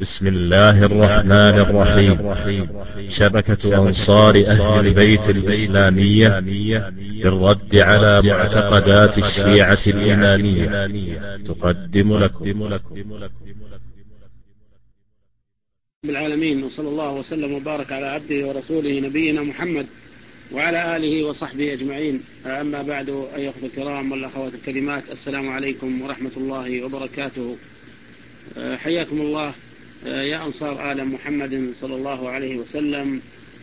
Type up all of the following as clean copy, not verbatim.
بسم الله الرحمن الرحيم. شبكة أنصار أهل البيت الإسلامية بالرد على معتقدات الشيعة الإمامية تقدم لكم بالعالمين، وصلى الله وسلم وبارك على عبده ورسوله نبينا محمد وعلى آله وصحبه أجمعين. أما بعد، أيها الكرام والأخوات الكريمات، السلام عليكم ورحمة الله وبركاته. حياكم الله يا أنصار آل محمد صلى الله عليه وسلم،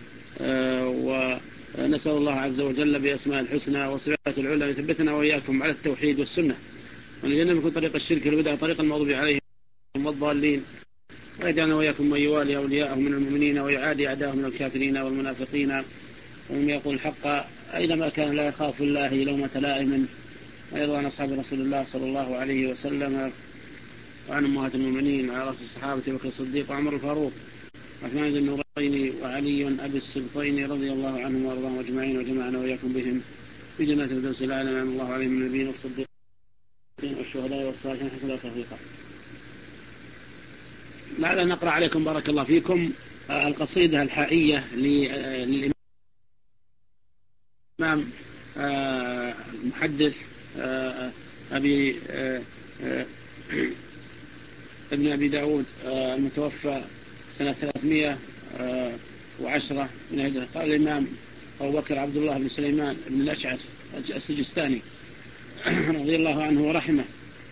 ونسأل الله عز وجل بأسماء الحسنى وصفات العلى أن يثبتنا وإياكم على التوحيد والسنة، ونجنبكم طريق الشرك والبدع، طريق المغضوب عليهم والضالين، ويجعلنا وإياكم من يوالي أولياءه من المؤمنين ويعادي أعداءهم من الكافرين والمنافقين، ومن يقول الحق أينما كان لا يخاف الله لومة لائم، ويرضى عن أصحاب رسول الله صلى الله عليه وسلم وعن أمهات المؤمنين على رأس الصحابة بكر الصديق وعمر الفاروق وعثمان ذي النورين وعلي أبي السبطين رضي الله عنهم وأرضاهم أجمعين، وجمعنا وإياكم بهم في جنات الفردوس الأعلى نعم الله عليهم من النبيين والصديقين والشهداء والصالحين حسن توفيقا. لعل نقرأ عليكم بارك الله فيكم القصيدة الحائية للإمام المحدث ابن أبي داود المتوفى سنة 310 من الهجرة. قال الإمام أبو بكر عبد الله بن سليمان بن الأشعث السجستاني رضي الله عنه ورحمه،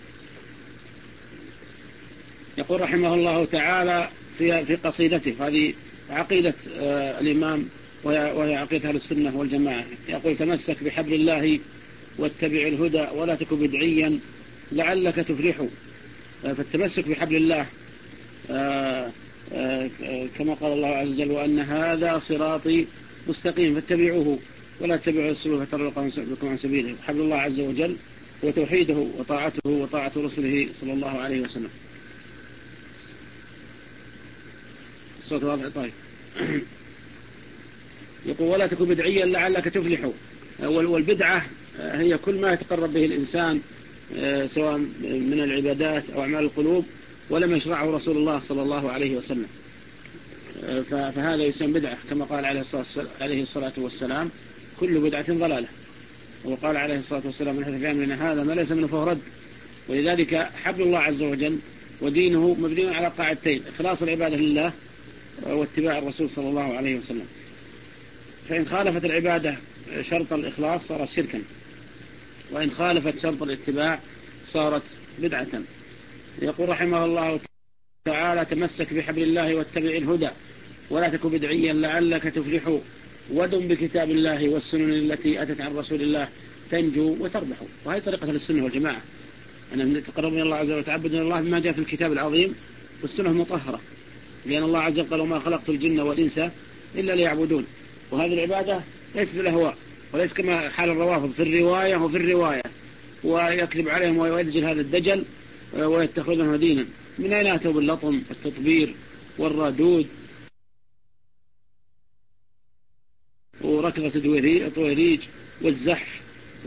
يقول رحمه الله تعالى في قصيدته، هذه عقيدة الإمام وهي عقيدة أهل السنة والجماعة. يقول: تمسك بحبل الله واتبع الهدى ولا تك بدعيا لعلك تفلح. فالتمسك بحبل الله كما قال الله عز وجل: وأن هذا صراطي مستقيم فاتبعوه ولا تتبعوا السبل فتفرق بكم عن سبيله. حبل الله عز وجل وتوحيده وطاعته وطاعة رسله صلى الله عليه وسلم. الصوت واضح؟ طيب. يقول: ولا تكن بدعيا لعلك تفلح. والبدعة هي كل ما يتقرب به الإنسان سواء من العبادات أو أعمال القلوب ولم يشرعه رسول الله صلى الله عليه وسلم، فهذا يسمى بدعة، كما قال عليه الصلاة والسلام: كل بدعة ضلالة. وقال عليه الصلاة والسلام: من حدث من هذا ما ليس منه فهو رد. ولذلك حبل الله عز وجل ودينه مبني على قاعدتين: إخلاص العبادة لله واتباع الرسول صلى الله عليه وسلم. فإن خالفت العبادة شرط الإخلاص صارت شركا، وإن خالفت شرط الاتباع صارت بدعة. يقول رحمه الله تعالى: تمسك بحبل الله واتبع الهدى ولا تك بدعيا لعلك تفلح، ودم بكتاب الله والسنن التي أتت عن رسول الله تنجو وتربح. وهي طريقة السنة والجماعة، أن نتقرب من الله عز وجل وتعبد من الله بما جاء في الكتاب العظيم والسنة المطهرة، لأن الله عز وجل قال: وما خلقت الجن والإنس إلا ليعبدون. وهذه العبادة ليس بالأهواء، وليس كما حال الروافض في الرواية وفي الرواية، ويكذب عليهم ويدجل هذا الدجل ويتخذونه دينا. من أين أتوا باللطم والتطبير والردود وركضة الطويريج والزحف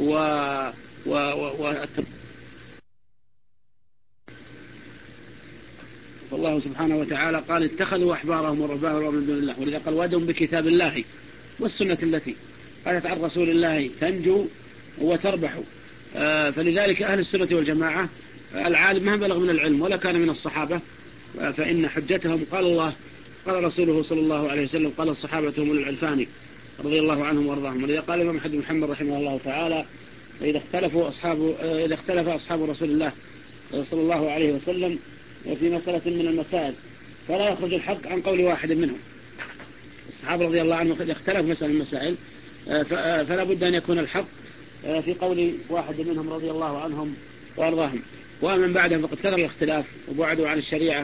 فالله سبحانه وتعالى قال: اتخذوا أحبارهم ورهبانهم من دون الله. ولذا قال: ودهم بكتاب الله والسنة التي أتت عن رسول الله تنجو وتربح. فلذلك أهل السنة والجماعة العالم ما بلغ من العلم ولا كان من الصحابة، فإن حجتهم قال الله قال رسوله صلى الله عليه وسلم، قال الصحابة هم العرفان رضي الله عنهم وارضاهم. ولذا قال الإمام أحمد بن حنبل رحمه الله تعالى: إذا اختلف أصحاب رسول الله صلى الله عليه وسلم في مسألة من المسائل فلا يخرج الحق عن قول واحد منهم. الصحابة رضي الله عنهم اختلفوا مسألة المسائل، فلا بد أن يكون الحق في قول واحد منهم رضي الله عنهم وأرضاهم. ومن بعدهم فقد كثر الاختلاف وبعدوا عن الشريعة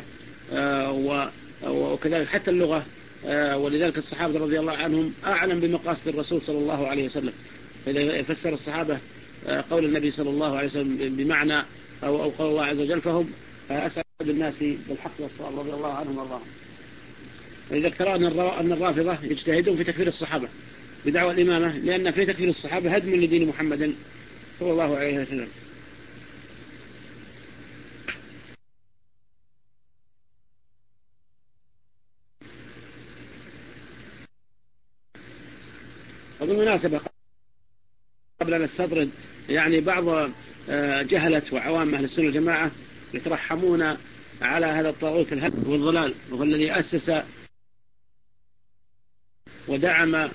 وكذلك حتى اللغة. ولذلك الصحابة رضي الله عنهم أعلم بمقاصد الرسول صلى الله عليه وسلم، فإذا فسر الصحابة قول النبي صلى الله عليه وسلم بمعنى أو قول الله عز وجل فهم أسعد الناس بالحق والصواب رضي الله عنهم وارضاهم. وإذا ترى أن الرافضة يجتهدون في تكفير الصحابة بدعوى الإمامة، لأن في تكفير الصحابة هدم لدين محمد صلى الله عليه وسلم. وبالمناسبة قبل أن نستطرد يعني بعض جهلة وعوام أهل السنة والجماعة يترحمون على هذا الطاغوت الهدم والضلال، وهو الذي أسس ودعم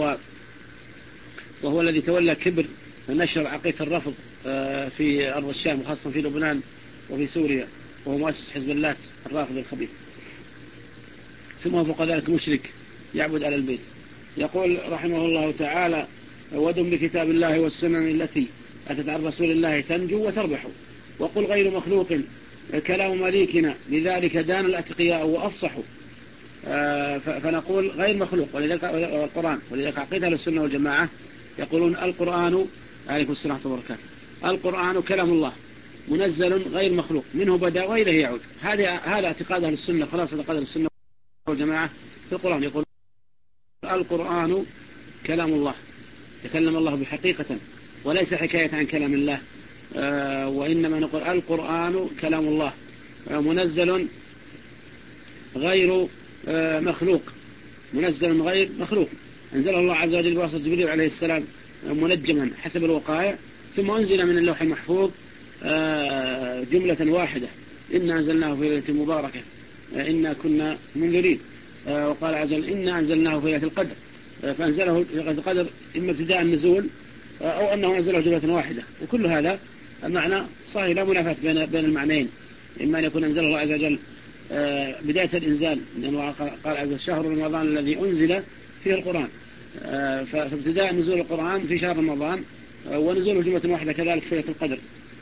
وهو الذي تولى كبر نشر عقيدة الرفض في أرض الشام وخاصة في لبنان وفي سوريا، وهو مؤسس حزب الله الرافض الخبيث، ثم هو فوق ذلك مشرك يعبد آل البيت. يقول رحمه الله تعالى: ودم بكتاب الله والسنن التي أتت عن رسول الله تنجو وتربح، وقل غير مخلوق كلام مليكنا لذلك دان الأتقياء وأفصحوا. فنقول غير مخلوق، ولذلك القرآن، ولذلك عقيدة السنة والجماعة يقولون القرآن عليكم السلام وبركاته القرآن كلام الله منزل غير مخلوق منه بدأ وإليه يعود. هذا اعتقاد أهل السنة، خلاص اعتقاد السنة والجماعة في القرآن. يقول القرآن كلام الله، تكلم الله بحقيقة وليس حكاية عن كلام الله، وإنما نقول القرآن كلام الله منزل غير مخلوق، منزل غير مخلوق، أنزله الله عز وجل بواسطة جبريل عليه السلام منجما حسب الوقائع، ثم أنزل من اللوح المحفوظ جملة واحدة: إنا أنزلناه في ليلة مباركة إنا كنا منذرين. وقال عز وجل: إنا أنزلناه في ليلة القدر، فأنزله في ليلة القدر إما ابتداء النزول أو أنه أنزله جملة واحدة. وكل هذا المعنى صحيح، لا منافاة بين المعنيين، إما أن يكون أنزله الله عز وجل بداية الإنزال، لأنه قال عز وجل: شهر رمضان الذي أنزل فيه القرآن، فابتداء نزول القرآن في شهر رمضان، ونزوله جملة واحدة كذلك في ليلة القدر.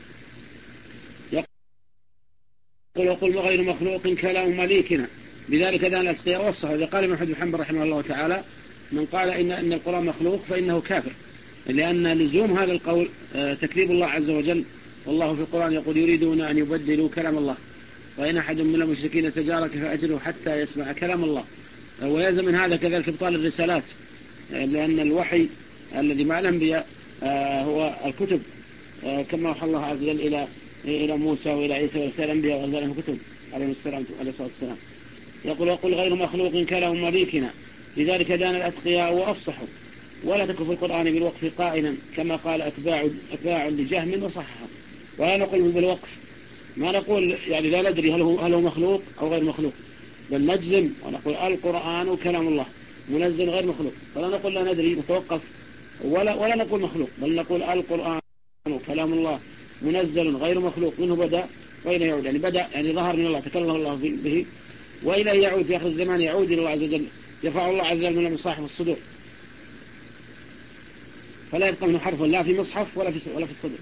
يقول: وقل غير مخلوق كلام مليكنا بذلك دان الأتقياء وأفصحوا. إذا قال ابن أحمد بن حنبل رحمه الله تعالى: من قال إن القرآن مخلوق فإنه كافر، لأن لزوم هذا القول تكذيب الله عز وجل، والله في القرآن يقول: يريدون أن يبدلوا كلام الله، وإن أحد من المشركين استجارك فأجره حتى يسمع كلام الله. ويلزم من هذا كذلك إبطال الرسالات، لأن الوحي الذي مع الأنبياء هو الكتب، كما أوحى الله عز وجل إلى موسى وإلى عيسى وإلى الأنبياء وأنزلهم كتب عليه الصلاة والسلام. يقول: وقل غير مخلوق كلام مليكنا لذلك دان الأتقياء وأفصحوا، ولا تكن في القرآن بالوقف قائلا كما قال أتباع لجهم وصححه. ولا نقول بالوقف، ما نقول يعني لا ندري هل هو مخلوق أو غير مخلوق، بل نجزم ونقول القرآن كلام الله منزل غير مخلوق، فلا نقول لا ندري نتوقف، ولا نقول مخلوق، بل نقول القرآن كلام الله منزل غير مخلوق منه بدأ وإليه يعود. يعني بدأ يعني ظهر من الله، تكلم الله به، وإليه يعود في آخر الزمان، يعود إلى الله عز وجل، يرفع الله عز وجل من مصاحف الصدور، فلا يبقى منه حرف لا في مصحف ولا في الصدر.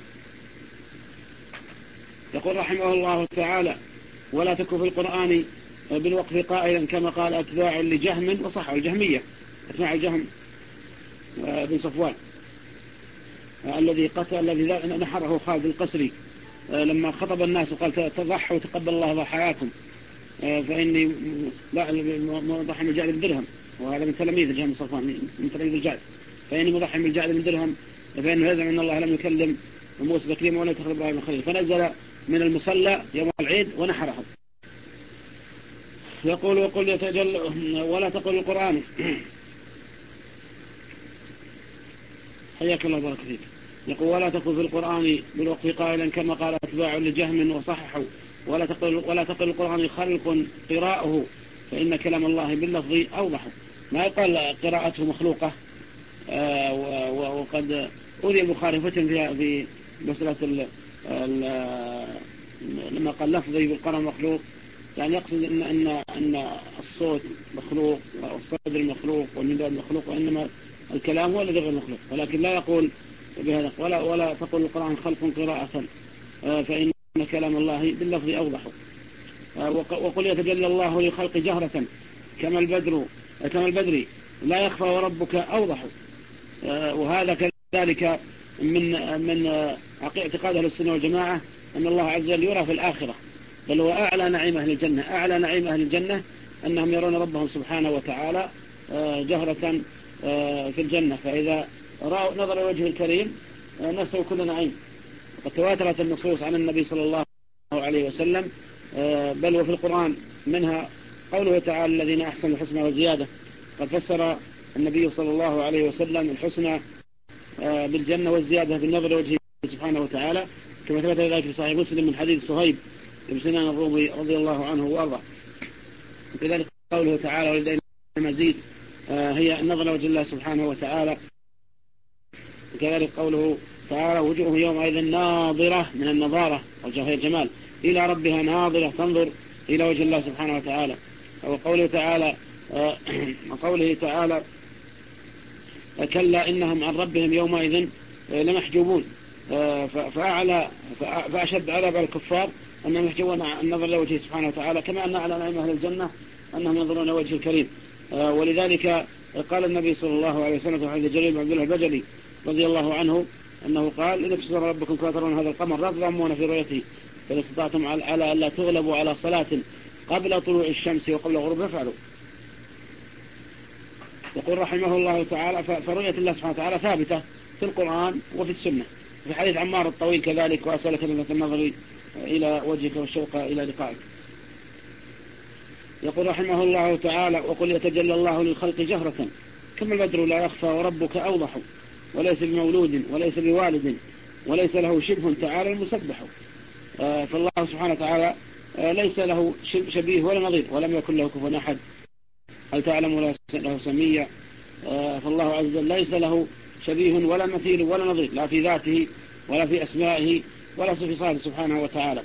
يقول رحمه الله تعالى: ولا تكن في القرآن بالوقف قائلا كما قال أتباع لجهم وصحوا. الجهمية أتباع الجهم بن صفوان الذي نحره خالد القسري لما خطب الناس وقال: تضحوا تقبل الله ضحاياكم، فإني مضحي من الجعد بالدرهم، وهذا من تلاميذ الجهم بن صفوان من تلاميذ الجعد، فإني مضحي من الجعد بالدرهم، فإنه يزعم أن الله لم يكلم موسى تكليما ولا يتخذ إبراهيم خليلا، فنزل من المصلى يوم العيد ونحرهم. يقول: وقل يتجل ولا تقل القرآن حياك الله بارك فيك. يقول: ولا تقل في القرآن بالوقف قائلا كما قال أتباع لجهم وصححوا، ولا تقل القرآن خلق قراءه فإن كلام الله باللفظ أوضح. ما يقال قراءته مخلوقة، وقد أولي البخاري فتن فيها في مسألة لما قال لفظي بالقرآن مخلوق، يعني يقصد أن الصوت مخلوق والصدر مخلوق والنداء مخلوق، وإنما الكلام هو الذي غير مخلوق، ولكن لا يقول بهذا. ولا تقول القرآن خلق قراءة فإن كلام الله باللفظ أوضح. وقل يتجلى الله للخلق جهرة كما البدر لا يخفى وربك أوضح. وهذا كذلك من اعتقاد أهل السنة والجماعة أن الله عز وجل يرى في الآخرة، بل هو أعلى نعيم أهل الجنة أنهم يرون ربهم سبحانه وتعالى جهرة في الجنة، فإذا نظر وجه الكريم نسوا كل نعيم. وقد تواترت النصوص عن النبي صلى الله عليه وسلم، بل وفي القرآن منها قوله تعالى: الذين أحسنوا الحسنى وزيادة. قد فسر النبي صلى الله عليه وسلم الحسنى بالجنة والزيادة بالنظر لوجهه سبحانه وتعالى، كما ثبت ذلك في صحيح مسلم من حديث صهيب بن سنان الرومي رضي الله عنه وارضاه. وكذلك قوله تعالى ولدينا مزيد هي النظر لوجه الله سبحانه وتعالى. وكذلك قوله تعالى وجوه يومئذ ناظرة من النظارة وجه الجمال إلى ربها ناظرة تنظر إلى وجه الله سبحانه وتعالى. وقوله تعالى كلا إنهم عن ربهم يومئذ لمحجوبون، فأشد عذاب الكفار أنهم يحجبون النظر لوجهه سبحانه وتعالى، كما أن على نعيم أهل الجنة أنهم ينظرون وجه الكريم. ولذلك قال النبي صلى الله عليه وسلم في حديث جرير بن عبد الله البجلي رضي الله عنه أنه قال إن كسر ربكم كاترون هذا القمر لا تضامون في رؤيته، فإذا استطعتم على ألا تغلبوا على صلاة قبل طلوع الشمس وقبل غروبها فعلوا. يقول رحمه الله تعالى فرؤية الله سبحانه وتعالى ثابتة في القرآن وفي السنة. في حديث عمار الطويل كذلك وأسألك لذة النظر إلى وجهك والشوق إلى لقائك. يقول رحمه الله تعالى وقل يتجلى الله للخلق جهرة كما البدر لا يخفى وربك أوضح، وليس بمولود وليس بوالد وليس له شبه تعالى المسبح. فالله سبحانه وتعالى ليس له شبيه ولا نظير ولم يكن له كفوا أحد. هل تعلم له سميا؟ فالله عز وجل ليس له شبيه ولا مثيل ولا نظير لا في ذاته ولا في أسمائه ولا في صفاته سبحانه وتعالى.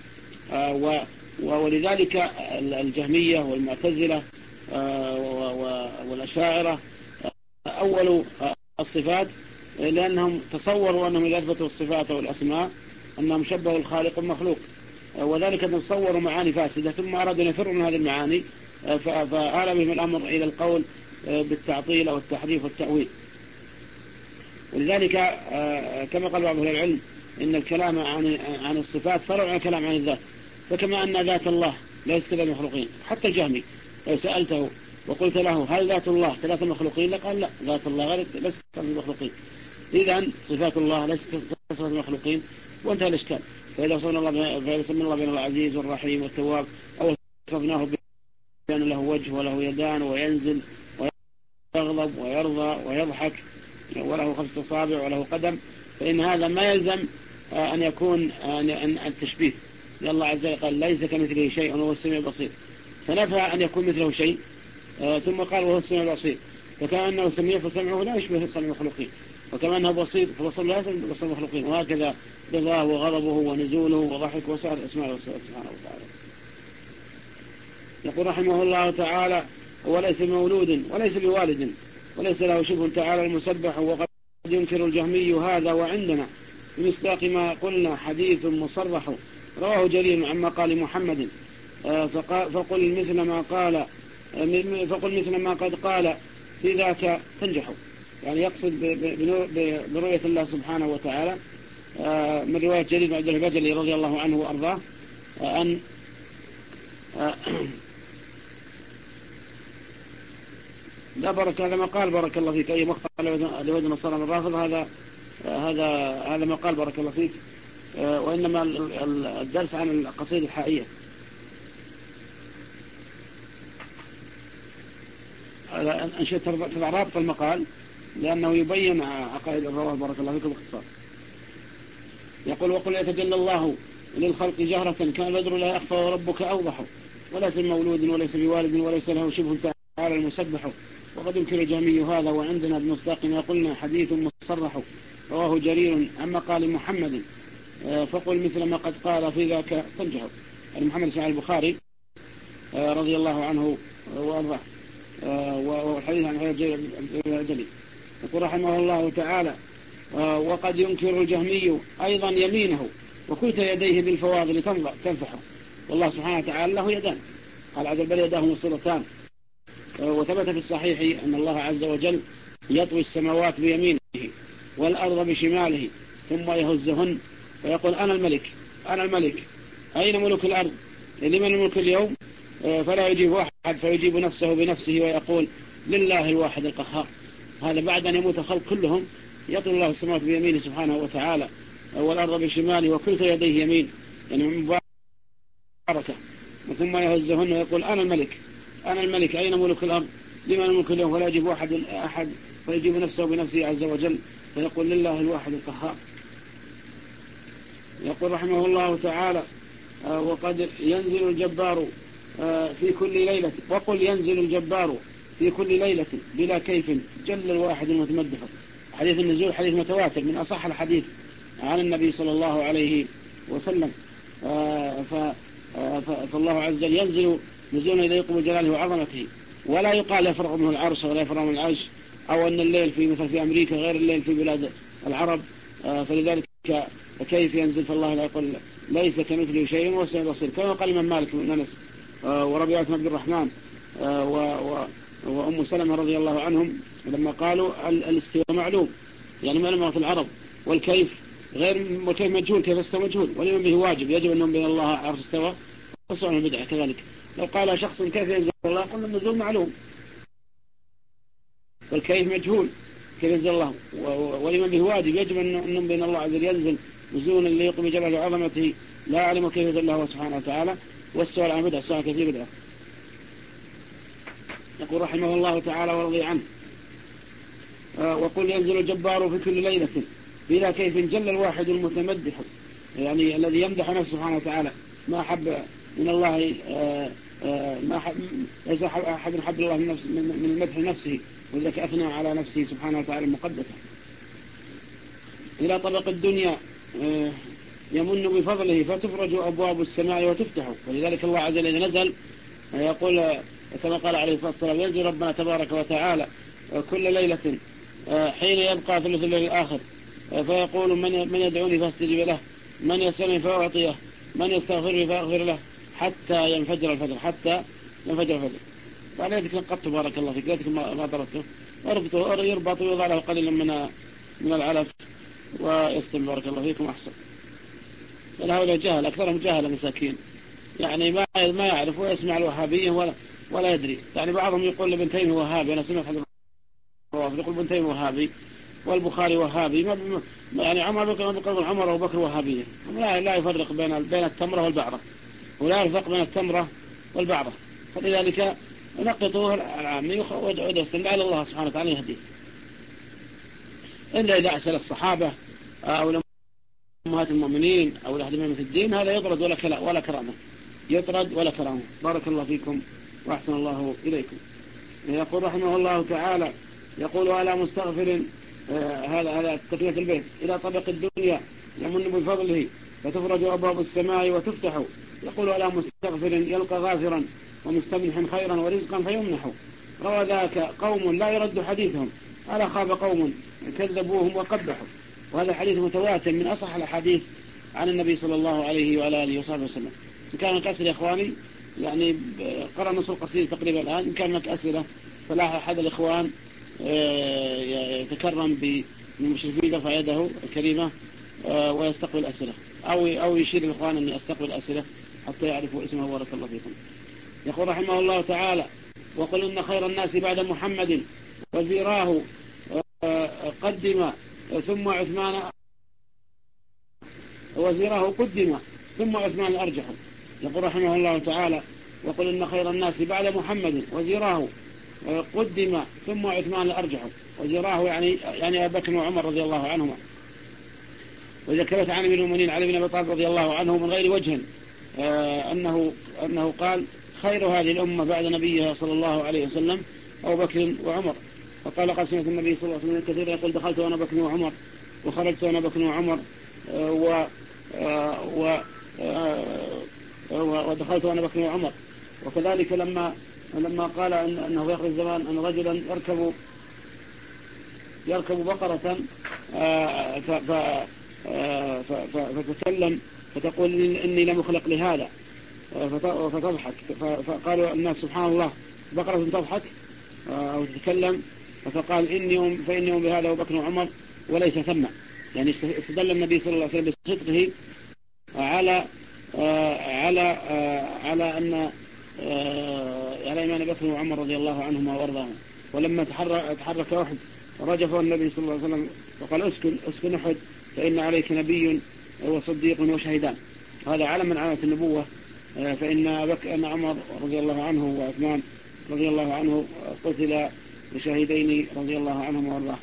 ولذلك الجهمية والمعتزلة والأشاعرة أول الصفات لأنهم تصوروا أنهم إذا أثبتوا الصفات والأسماء أنهم شبهوا الخالق المخلوق، وذلك أنهم تصوروا معاني فاسدة ثم أرادوا أن يفروا من هذه المعاني، فآل بهم الأمر إلى القول بالتعطيل أو التحريف والتأويل. ولذلك كما قال بعض العلم إن الكلام عن الصفات فرع عن الكلام عن الذات، فكما أن ذات الله ليس كذا المخلوقين. حتى الجهمي لو سألته وقلت له هل ذات الله كذات المخلوقين لقال لا، ذات الله ليس كذات المخلوقين. إذن صفات الله ليس كذات المخلوقين وانتهى الإشكال. فإذا سمى الله بين العزيز والرحيم والتواب أو وصفناه بأن له وجه وله يدان وينزل ويغضب ويرضى ويضحك وله 5 أصابع وله قدم، فإن هذا ما يلزم أن يكون التشبيه، لأن الله عز وجل قال ليس كمثله شيء وهو السميع البصير، فنفى أن يكون مثله شيء ثم قال وهو السميع البصير، فكما أنه سميع فسمعه لا يشبه سمع المخلوقين، وكما أنه بصير فبصر لا يشبه بصر المخلوقين، وهكذا رضاه وغضبه ونزوله وضحك وسائر الأسماء والصفات سبحانه وتعالى. يقول رحمه الله تعالى وليس بمولود وليس بوالد وليس له شبه تعالى المسبح. وقد ينكر الجهمي هذا وعندنا بمصداق ما قلنا حديث مصرح رواه جرير عما قال محمد فقل مثل ما قد قال في ذاك تنجحوا. يعني يقصد برؤية الله سبحانه وتعالى من رواية جرير بن عبد الله البجلي رضي الله عنه وأرضاه أن لا بركة هذا ما قال بارك الله فيك أي مقطع لوجه نصارى من الرافض هذا ما قال بارك الله فيك، وإنما الدرس عن القصيدة الحائية. أنشئت تضع رابط المقال لأنه يبين عقائد الرواه بارك الله فيكم باختصار. يقول وقل يتجلى الله للخلق جهرة كان البدر لا يخفى وربك أوضح، وليس بمولود وليس بوالد وليس له شبه تعالى المسبح. وقد ينكر الجهمي هذا وعندنا بمصداق ما قلنا حديث مصرح رواه جرير عما قال محمد فقل مثل ما قد قال في ذاك تنجح. يعني محمد اسماعيل البخاري رضي الله عنه وأرضاه، والحديث عن الجليل. يقول رحمه الله تعالى وقد ينكر الجهمي أيضا يمينه وكلتا يديه بالفواضل تنفحه. والله سبحانه وتعالى له يدان، قال عز وجل يداه مبسوطتان. وثبت في الصحيح أن الله عز وجل يطوي السماوات بيمينه والأرض بشماله ثم يهزهن ويقول أنا الملك أين ملك الأرض لمن الملك اليوم؟ فلا يجيب أحد فيجيب نفسه بنفسه ويقول لله الواحد القهار. هذا بعد أن يموت الخلق كلهم يطوي الله السماوات بيمينه سبحانه وتعالى والأرض بشماله وكلتا يديه يمين يعني مباركة. ثم يهزهن ويقول أنا الملك أين ملك الأرض لمن الملك اليوم، فلا يجيب أحد فيجيب نفسه بنفسه عز وجل، فيقول لله الواحد القهار. يقول رحمه الله تعالى: وقد ينزل الجبار في كل ليلة، وقل ينزل الجبار في كل ليلة بلا كيف جل الواحد المتمدح. حديث النزول حديث متواتر من أصح الحديث عن النبي صلى الله عليه وسلم. فالله عز وجل ينزل نزولا يليق بجلاله وعظمته، ولا يقال يفرغ منه العرش ولا يفرغ من العرش، أو أن الليل في مثل في أمريكا غير الليل في بلاد العرب. فلذلك كيف ينزل؟ فالله لا يقول ليس كمثله شيء وهو السميع البصير، كما قال الإمام مالك بن أنس وربيعة بن عبد الرحمن وأم سلمة رضي الله عنهم لما قالوا الاستواء معلوم، يعني معلوم في العرب، والكيف والكيف مجهول، كيف استوى مجهول، ولمن به واجب، يجب أن نؤمن الله عرش استوى، والسؤال البدعة كذلك. لو قال شخص كيف ينزل الله قلنا النزول معلوم، والكيف مجهول كيف ينزل الله، ولمن به واجب، يجب أن نؤمن بأن الله عز وجل ينزل نزولا يليق بجلاله وعظمته، لا أعلم كيف ينزل الله سبحانه وتعالى، والسؤال عن بدعة، السؤال كثير بدعة. يقول رحمه الله تعالى ورضي عنه: وقل ينزل الجبار في كل ليلة بلا كيف جل الواحد المتمدح، يعني الذي يمدح نفسه سبحانه وتعالى، ما حب من الله ما حب، ليس أحد حب الله من المدح نفسه، ولذلك أثنى على نفسه سبحانه وتعالى المقدسة. إلى طبق الدنيا يمن بفضله فتفرج أبواب السماء وتفتح، ولذلك الله عز وجل إذا نزل يقول كما قال عليه الصلاة والسلام: ينزل ربنا تبارك وتعالى كل ليلة حين يبقى ثلث الليل الآخر، فيقول: من يدعوني فاستجيب له، من يسألني فأعطيه، من يستغفرني فأغفر له، حتى ينفجر الفجر، حتى ينفجر الفجر. قال: يدك نقطه بارك الله فيك، يدك ما ضربته، يربط ويضع له قليلا من العلف ويستم بارك الله فيكم أحسن. هؤلاء جهل، أكثرهم جهل مساكين، يعني ما يعرف ويسمع الوهابية ولا يدري. يعني بعضهم يقول لابن تيمية وهابي، أنا سمعت حد يقول ابن تيمية وهابي والبخاري وهابي، يعني عمر بن عمر وأبو بكر وهابية، لا يفرق بين التمرة والبعرة، ولا يفرق بين التمرة والبعرة. فلذلك نقطه العامي ويستمع على الله سبحانه وتعالى يهديه، إلا إذا أسأل الصحابة أو أمهات المؤمنين أو الأحد من في الدين، هذا يطرد ولا كرامة، يطرد ولا كرامة. بارك الله فيكم وأحسن الله إليكم. يقول رحمه الله تعالى: يقول: على مستغفر، هذا تقية البيت، إلى طبق الدنيا يمن بفضله فتفرج أبواب السماء وتفتح. يقول: على مستغفر يلقى غافرا ومستمنح خيرا ورزقا فيمنح. روى ذاك قوم لا يرد حديثهم، ألا خاب قوم كذبوهم وقبحوا. وهذا حديث متواتر من أصح الحديث عن النبي صلى الله عليه وعلى آله وصحبه وسلم. إن كان لك أسئلة يا إخواني، يعني قرأ نص القصيدة تقريبا الآن، إن كان لك أسئلة فلا أحد الإخوان يتكرم بالمشرفين يرفع يده الكريمة ويستقبل أسئلة، أو يشير الإخوان أن يستقبل أسئلة حتى يعرفوا اسمه. بارك الله فيكم. يقول رحمه الله تعالى: وقل إن خير الناس بعد محمد وزيراه قدم ثم عثمان، وزيراه قدم ثم عثمان الأرجح. يقول رحمه الله تعالى: وقل إن خير الناس بعد محمد وزيراه قدم ثم عثمان الأرجح. وزيراه يعني أبو بكر وعمر رضي الله عنهما. وإذا كانت عن أمير المؤمنين علي بن أبي طالب رضي الله عنه من غير وجه أنه قال: خير هذه الأمة بعد نبيها صلى الله عليه وسلم أبو بكر وعمر. فقال: قد سمعت النبي صلى الله عليه وسلم كثيرا يقول: دخلت وأنا بكر وعمر، وخرجت وأنا بكر وعمر، ودخلت وأنا بكر وعمر. وكذلك لما قال أنه يخرج الزمان أن رجلا يركب بقرة فتتكلم فتقول: إني لم أخلق لهذا، فتضحك. فقالوا الناس: سبحان الله، بقرة تضحك أو تتكلم؟ فقال: فإني بهذا أبو بكر وعمر وليس ثم. يعني استدل النبي صلى الله عليه وسلم بصدقه على أن على إيمان أبي بكر وعمر رضي الله عنهما وارضاهما. ولما تحرك أحد رجفه النبي صلى الله عليه وسلم وقال: اسكن أحد فإن عليك نبي وصديق وشهيدان. هذا علم من علامات النبوة. فإن عمر رضي الله عنه وعثمان رضي الله عنه قتل بشهيدين رضي الله عنهم وارضاه.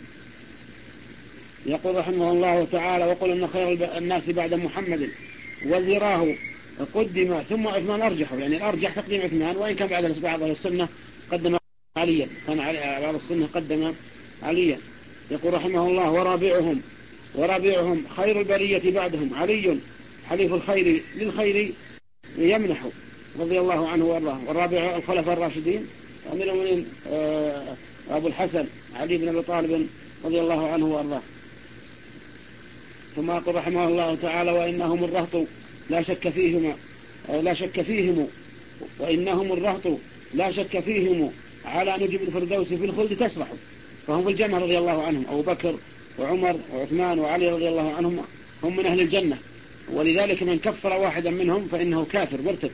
يقول رحمه الله تعالى: وقل إن خير الناس بعد محمد وزراه قدم ثم عثمان أرجحه، يعني الأرجح تقديم عثمان، وإن كان بعض السنة قدم عليا، كان بعض السنة قدم عليا. يقول رحمه الله: ورابعهم خير البرية بعدهم علي حليف الخير للخير يمنح رضي الله عنه وارضاه. والرابع الخلفاء الراشدين أمير المؤمنين أبو الحسن علي بن أبي طالب رضي الله عنه وارضاه. ثم يقول رحمه الله تعالى: وإنهم الرهط لا شك فيهم وإنهم الرهط لا شك فيهم على نجم الفردوس في الخلد تسرح. فهم في الجنة رضي الله عنهم، أبو بكر وعمر وعثمان وعلي رضي الله عنهم هم من أهل الجنة، ولذلك من كفر واحدا منهم فإنه كافر مرتد.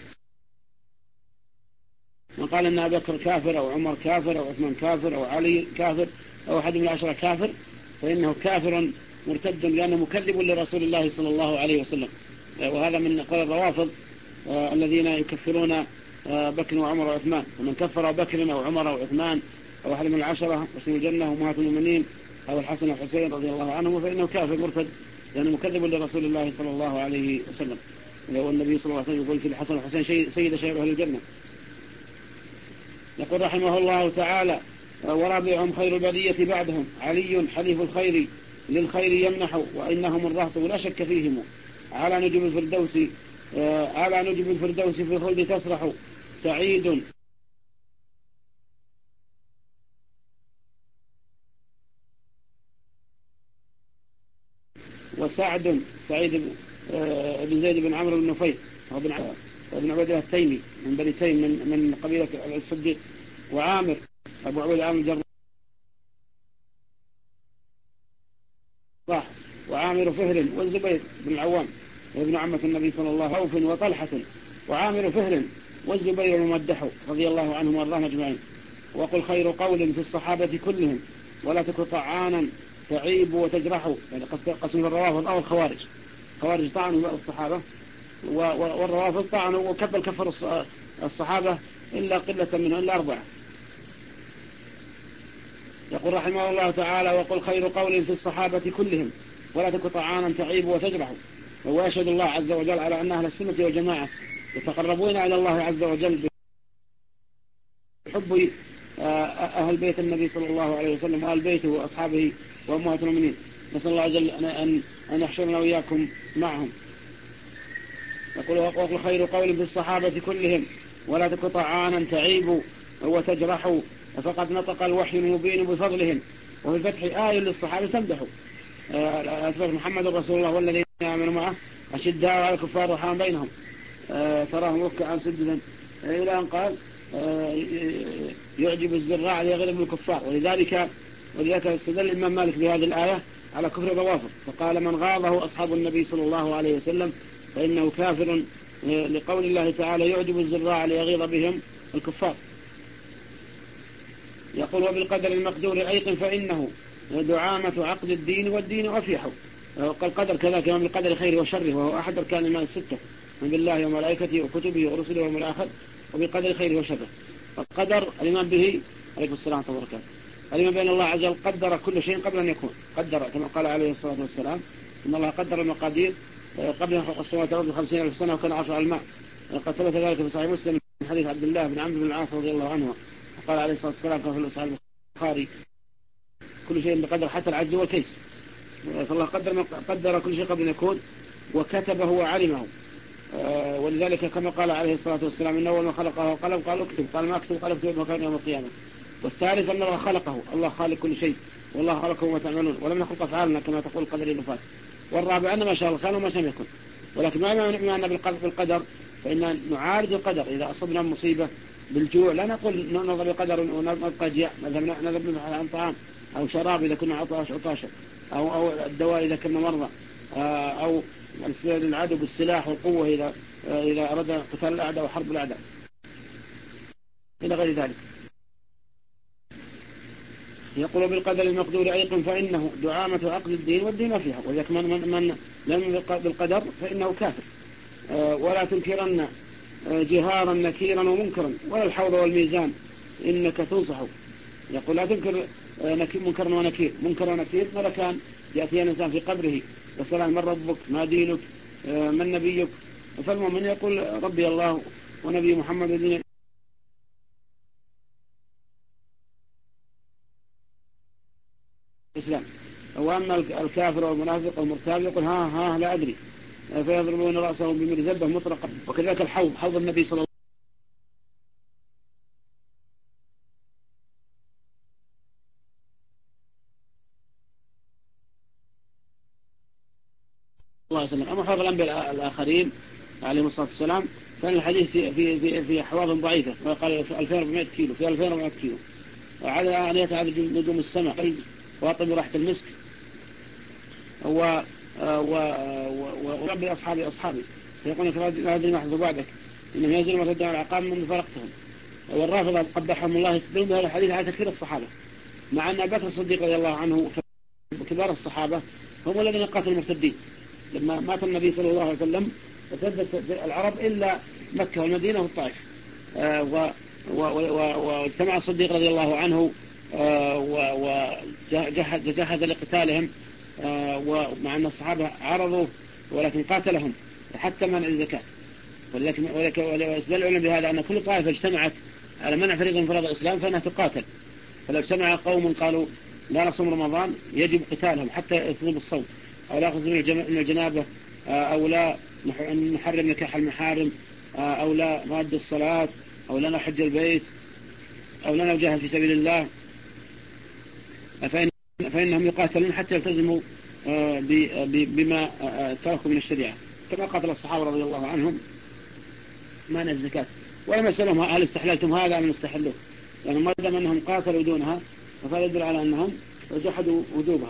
من قال أن أبو بكر كافر أو عمر كافر أو عثمان كافر أو علي كافر أو أحد من العشرة كافر فإنه كافر مرتد، لأنه مكذب لرسول الله صلى الله عليه وسلم. وهذا من قول الروافض الذين يكفرون بكر وعمر وعثمان. ومن كفر بكر أو عمر أو عثمان أو أحد من العشرة واسم الجنة وأمهات المؤمنين أو الحسن والحسين رضي الله عنهم فإنه كافر مرتد، لأنه مكذب لرسول الله صلى الله عليه وسلم. والنبي صلى الله عليه وسلم يقول في الحسن والحسين سيد شباب أهل الجنة. يقول رحمه الله تعالى: ورابعهم خير البرية بعدهم علي حليف الخير للخير يمنح وإنهم الرهط لا شك فيهم على نجم الفردوس في الخلد تسرح سعيد وسعد سعيد بن زيد بن عمرو بن نفيل وابن عبيدة التيمي من بني تيم من قبيلة الصديق، وعامر أبو عبيد عامر الجراح، وعامر فهر والزبير بن العوام وابن عمة النبي صلى الله عليه وسلم وطلحة وعامر فهر والزبير الممدح رضي الله عنهم وارضاهم اجمعين. وقل خير قول في الصحابة كلهم ولا تك طعانا تعيب وتجرح، يعني قسم الروافض أو الخوارج طعنوا الصحابة، والروافض طعنوا وكبل كفر الصحابة إلا قلة منهم إلا 4. يقول رحمه الله تعالى: وقل خير قول في الصحابة كلهم ولا تك طعانا تعيب وتجرح. ويشهد الله عز وجل على أن أهل السنة والجماعة يتقربون إلى الله عز وجل بحب أهل بيت النبي صلى الله عليه وسلم وأهل بيته وأصحابه وأمهات المؤمنين. نسأل الله عز وجل أن يحشرنا وإياكم معهم. يقول: وقل خير قول في الصحابة كلهم ولا تك طعانا تعيب وتجرح فقد نطق الوحي المبين بفضلهم. وفي الفتح آية للصحابة تمدح أثبت محمد رسول الله والذين آمنوا معه أشداء على الكفار رحماء بينهم تراهم ركعا سجدا إلى أن قال يعجب الزراع ليغلب الكفار. ولذلك استدل الإمام مالك بهذه الآية على كفر الروافض فقال: من غاضه أصحاب النبي صلى الله عليه وسلم فإنه كافر، لقول الله تعالى: يعجب الزراع ليغيظ بهم الكفار. يقول: وبالقدر المقدور أيقن فإنه دعامة عقد الدين والدين أفيح. القدر كذلك من بالقدر خيره وشره، وهو أحد أركان الإيمان الستة: من بالله وملائكته وكتبه ورسله واليوم الآخر وبالقدر خيره وشره. القدر الإيمان به عليه السلام وبركاته، الإيمان بأن الله عز وجل قدر كل شيء قبل أن يكون، قدر كما قال عليه الصلاة والسلام: إن الله قدر المقادير قبل أن خلق السماوات والأرض ب50,000 سنة وكان عرشه على الماء. قد ثبت ذلك في صحيح مسلم من حديث عبد الله بن عمرو بن العاص رضي الله عنه قال عليه الصلاة والسلام كما في صحيح البخاري: كل شيء بقدر حتى العجز والكيس. فالله قدر كل شيء قبل أن يكون وكتبه وعلمه. ولذلك كما قال عليه الصلاة والسلام: إن أول ما خلقه قلم قال اكتب، قال ما اكتب قال اكتب مكان يوم القيامة. والثالث أن الله خلقه، الله خالق كل شيء والله خلقه وما تعملون ولم نخلق أفعالنا كما تقول القدر النفاذ. والرابع أن ما شاء الله كان وما شاء يكون. ولكن ما أن بالقدر فإن نعارض القدر إذا أصبنا مصيبة بالجوع لا نقول نرضى بقدر ونبقى جياع، نذهب عن طعام أو شراب إذا كنا عطاشا أو الدواء إذا كنا مرضى، أو الاستدلال العدو بالسلاح والقوة إذا أردنا قتال الأعداء وحرب الأعداء إلى غير ذلك. يقول: بالقدر المقدور أيقن فإنه دعامة عقد الدين والدين فيها. وإذا من لم بالقدر فإنه كافر. ولا تنكرن جهارا نكيرا ومنكرا، ولا الحوض والميزان إنك تنصح. يقول لا تنكر منكر ونكير. منكر ونكير ملكان يأتي الإنسان في قبره يسأل من ربك، ما دينك، من نبيك. فالمؤمن يقول ربي الله ونبي محمد ودين الإسلام. وأما الكافر والمنافق والمرتاب يقول ها لا أدري، فيضربون رأسهم بمرزبة مطرقة. وكذلك الحوض، حوض النبي صلى الله عليه وسلم. أما حوض الأنبياء الآخرين عليهم الصلاة والسلام كان الحديث في حواض ضعيفة، وقال 2400 كيلو، في 2400 كيلو، وعلى أن يتعدد نجوم السماء واطب راحة المسك وربي أصحابي فيقول لا أدري ما حدث بعدك، إنهم ينزلوا مرتدون على العقاب من فرقتهم. والرافضة قبحهم الله يستدلون بهذا الحديث على تكفير الصحابة، مع أن أبي بكر الصديق رضي الله عنه كبار الصحابة هم الذين قاتلوا المرتدين. لما مات النبي صلى الله عليه وسلم ارتدت العرب إلا مكة والمدينة والطائف، واجتمع الصديق رضي الله عنه وجهز لقتالهم، ومع أن الصحابة عرضوا ولكن قاتلهم حتى منع الزكاة. ويستدل بهذا أن كل طائفة اجتمعت على منع فريض من فرض الإسلام فإنها تقاتل. فلو اجتمع قوم قالوا لا نصوم رمضان يجب قتالهم حتى يصوموا الصوم، أو لا يخرجوا من الجنابة، أو لا نحرم نكاح المحارم، أو لا نؤدي الصلاة، أو لا نحج البيت، أو لا نجاهد في سبيل الله، فإنهم يقاتلون حتى يلتزموا بما تركوا من الشريعة، كما قاتل الصحابة رضي الله عنهم مانع الزكاة. ولم يسألهم هل استحللتم هذا من استحلوه، يعني ما دام أنهم قاتلوا دونها فهذا يدل على أنهم جحدوا وجوبها.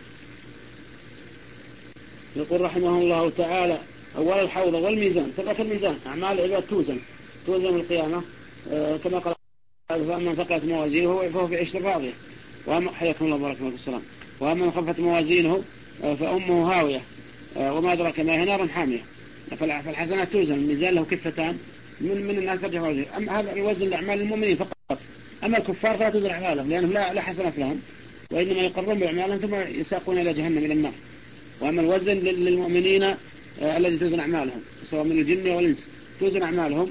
يقول رحمه الله تعالى أول الحوض والميزان. كذلك الميزان أعمال العباد توزن القيامة، كما قال فأما ثقلت موازينه فهو في عيشة راضية، وأما حياكم الله بارك الله السلام. وأما خفت موازينه فأمه هاوية، وما أدرك ما هي نار حامية. فالحسنات توزن، الميزان له كفتان من الناس ترجع وزن. أما هذا الوزن لأعمال المؤمنين فقط، أما الكفار فلا توزن أعمالهم لأنهم لا حسنات لهم، وإنما يقرون بأعمالهم ثم يساقون إلى جهنم إلى النار. وأما الوزن للمؤمنين الذي توزن أعمالهم سواء من الجن والإنس توزن أعمالهم.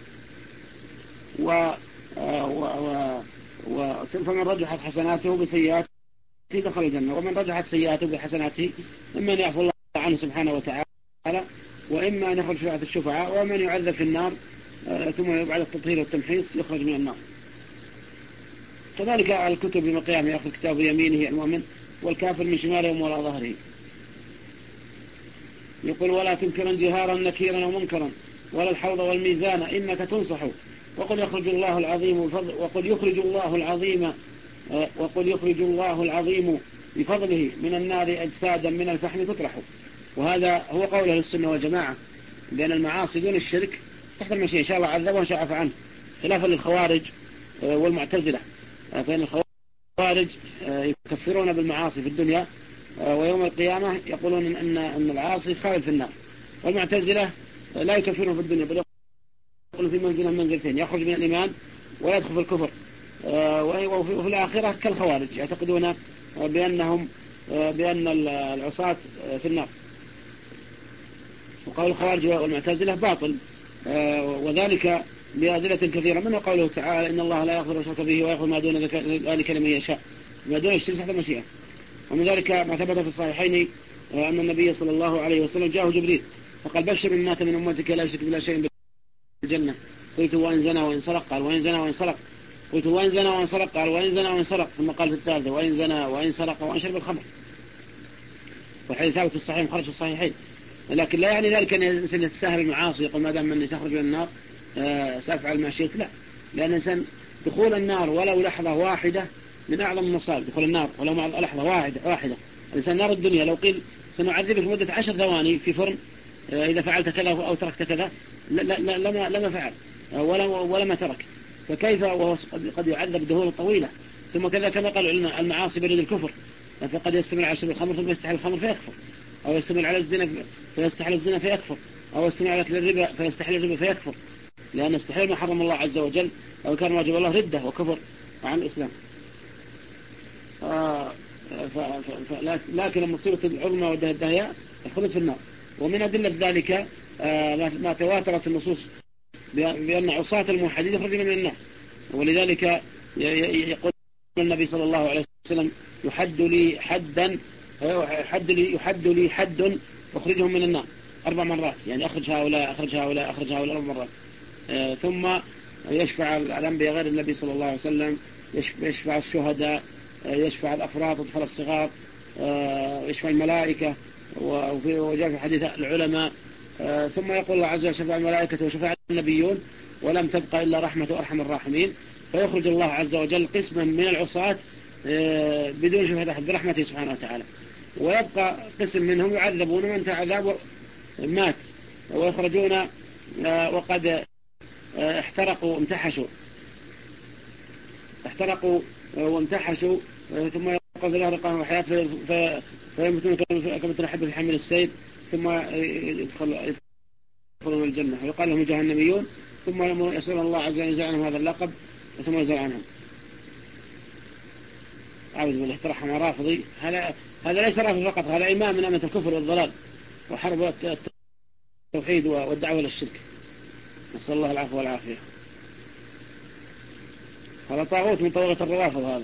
فمن رجحت حسناته بسيئاته دخل الجنة، ومن رجحت سيئاته بحسناته إما أن يعفو الله عنه سبحانه وتعالى، وإما أن يخرج فئة الشفعاء، ومن يعذب في النار ثم بعد التطهير والتمحيص يخرج من النار. كذلك الكتب يوم القيامة يأخذ كتاب بيمينه المؤمن، والكافر من شماله وراء ظهره. يقول ولا تنكرا جهارا نكيرا ومنكرا، ولا الحوض والميزان إنك تنصح. وقل يخرج الله العظيم بفضله من النار أجسادا من الفحم تطرح. وهذا هو قول أهل السنة والجماعة، بأن المعاصي دون الشرك تحت المشيئة، إن شاء الله عذبه وإن شاء عفى عنه، خلافا للخوارج والمعتزلة. فإن الخوارج يكفرون بالمعاصي في الدنيا، ويوم القيامة يقولون أن العاصي خالد في النار. والمعتزلة لا يكفرون في الدنيا بل يقولون في منزلتين، يخرج من الإيمان ويدخل في الكفر. وفي الآخرة كالخوارج يعتقدون بأن العصاة في النار. وقول الخوارج والمعتزلة باطل، وذلك بأدلة كثيرة، منه قوله تعالى إن الله لا يغفر الشرك به ويغفر ما دون ذلك لمن يشاء، ما دون الشرك تحت المشيئة. ومن ذلك ما ثبت في الصحيحين أن النبي صلى الله عليه وسلم جاءه جبريل فقال بشر من مات من أمتك لا يشرك بالله شيء بالجنة. قلت وإن زنى وإن سرق؟ قال وإن زنى وإن سرق. قلت وإن زنى وإن سرق؟ قال وإن زنى وإن سرق. ثم قال في الثالثة وإن زنى وإن سرق وإن شرب الخمر. والحديث ثابت في الصحيح خرج في الصحيحين. لكن لا يعني ذلك أن الإنسان يتساهل المعاصي يقول ما دام من يخرج من النار سأفعل ما شئت، لا. لأن الإنسان دخول النار ولو لحظة واحدة من أعظم المصائب، دخول النار ولو لحظة واحدة. الإنسان نار الدنيا لو قيل سنعذبك مدة 10 ثواني في فرن إذا فعلت كذا أو تركت كذا لما فعل ولما ترك، فكيف وهو قد يعذب دهور طويلة. ثم كذا كما قال المعاصي بريد الكفر، فقد يستمر على شرب الخمر ثم يستحل الخمر فيكفر، أو يستمر على الزنا فيستحل الزنا فيكفر، أو يستمر على الربا فيستحل الربا فيكفر. لأن استحيل ما حرم الله عز وجل أو كان واجب الله ردة وكفر عن الإسلام. لكن المصيبة العظمى والدهياء الخلود في النار. ومن أدلة ذلك ما تواترت النصوص بأن عصاة الموحدين يخرج من النار. ولذلك يقول النبي صلى الله عليه وسلم يحد لي حد أخرجهم من النار 4 مرات، يعني أخرج هؤلاء أخرج هؤلاء أخرج هؤلاء 4 مرات. ثم يشفع الأنبياء غير النبي صلى الله عليه وسلم، يشفع الشهداء، يشفع الأفراد والأطفال الصغار، يشفع الملائكة، وجاء في حديث العلماء. ثم يقول الله عز وجل شفع الملائكة وشفع النبيون ولم تبقى إلا رحمة أرحم الراحمين. فيخرج الله عز وجل قسما من العصاة بدون شفاعة أحد برحمته سبحانه وتعالى، ويبقى قسم منهم يعذبون من تعذب مات ويخرجون وقد احترقوا وامتحشوا ثم يقضي الله رقم وحياة فيموتون كما تنحب في حمل السيد ثم يدخلون الجنة ويقال لهم جهنميون ثم يسأل الله عز وجل ينزع عنهم هذا اللقب ثم ينزع عنهم. أعوذ بالله، ترحم رافضي. هذا ليس رافض فقط، هذا إمام من أمة الكفر والضلال وحرب التوحيد والدعوة إلى الشرك، نسأل الله العفو والعافية. هذا طاغوت من طواغيت الروافض.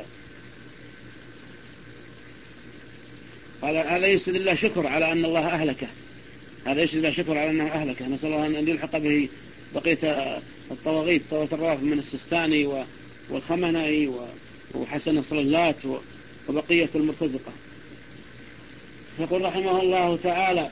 هذا يسجد الله شكر على أن الله أهلكه، هذا يسجد الله شكر على أنه أهلكه. نسأل الله أن يلحق به بقية الطواغيت، طواغيت الروافض من السستاني والخمنائي وحسن الصلالات وبقية المرتزقة. يقول رحمه الله تعالى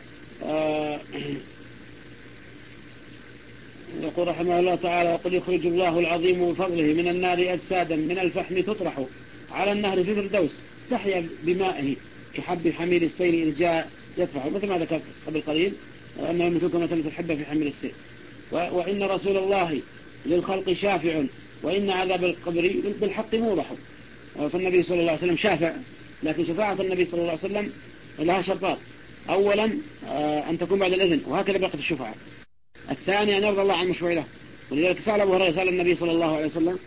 وقل يخرج الله العظيم بفضله من النار أجسادا من الفحم تطرح على النهر في الفردوس تحيا بمائه كحب حميل السيل إذ جاء يطفح، مثل ما ذكرت قبل قليل أنه يمتلك مثل الحبة في حميل السيل. وإن رسول الله للخلق شافع وإن عذاب القبر بالحق موضح. فالنبي صلى الله عليه وسلم شافع، لكن شفاعة النبي صلى الله عليه وسلم لها شرطات. أولا أن تكون بعد الإذن، وهكذا بقت الشفاعة. الثاني أن يرضى الله عن مشروع له. ولذلك سأل أبو هريرة سأل النبي صلى الله عليه وسلم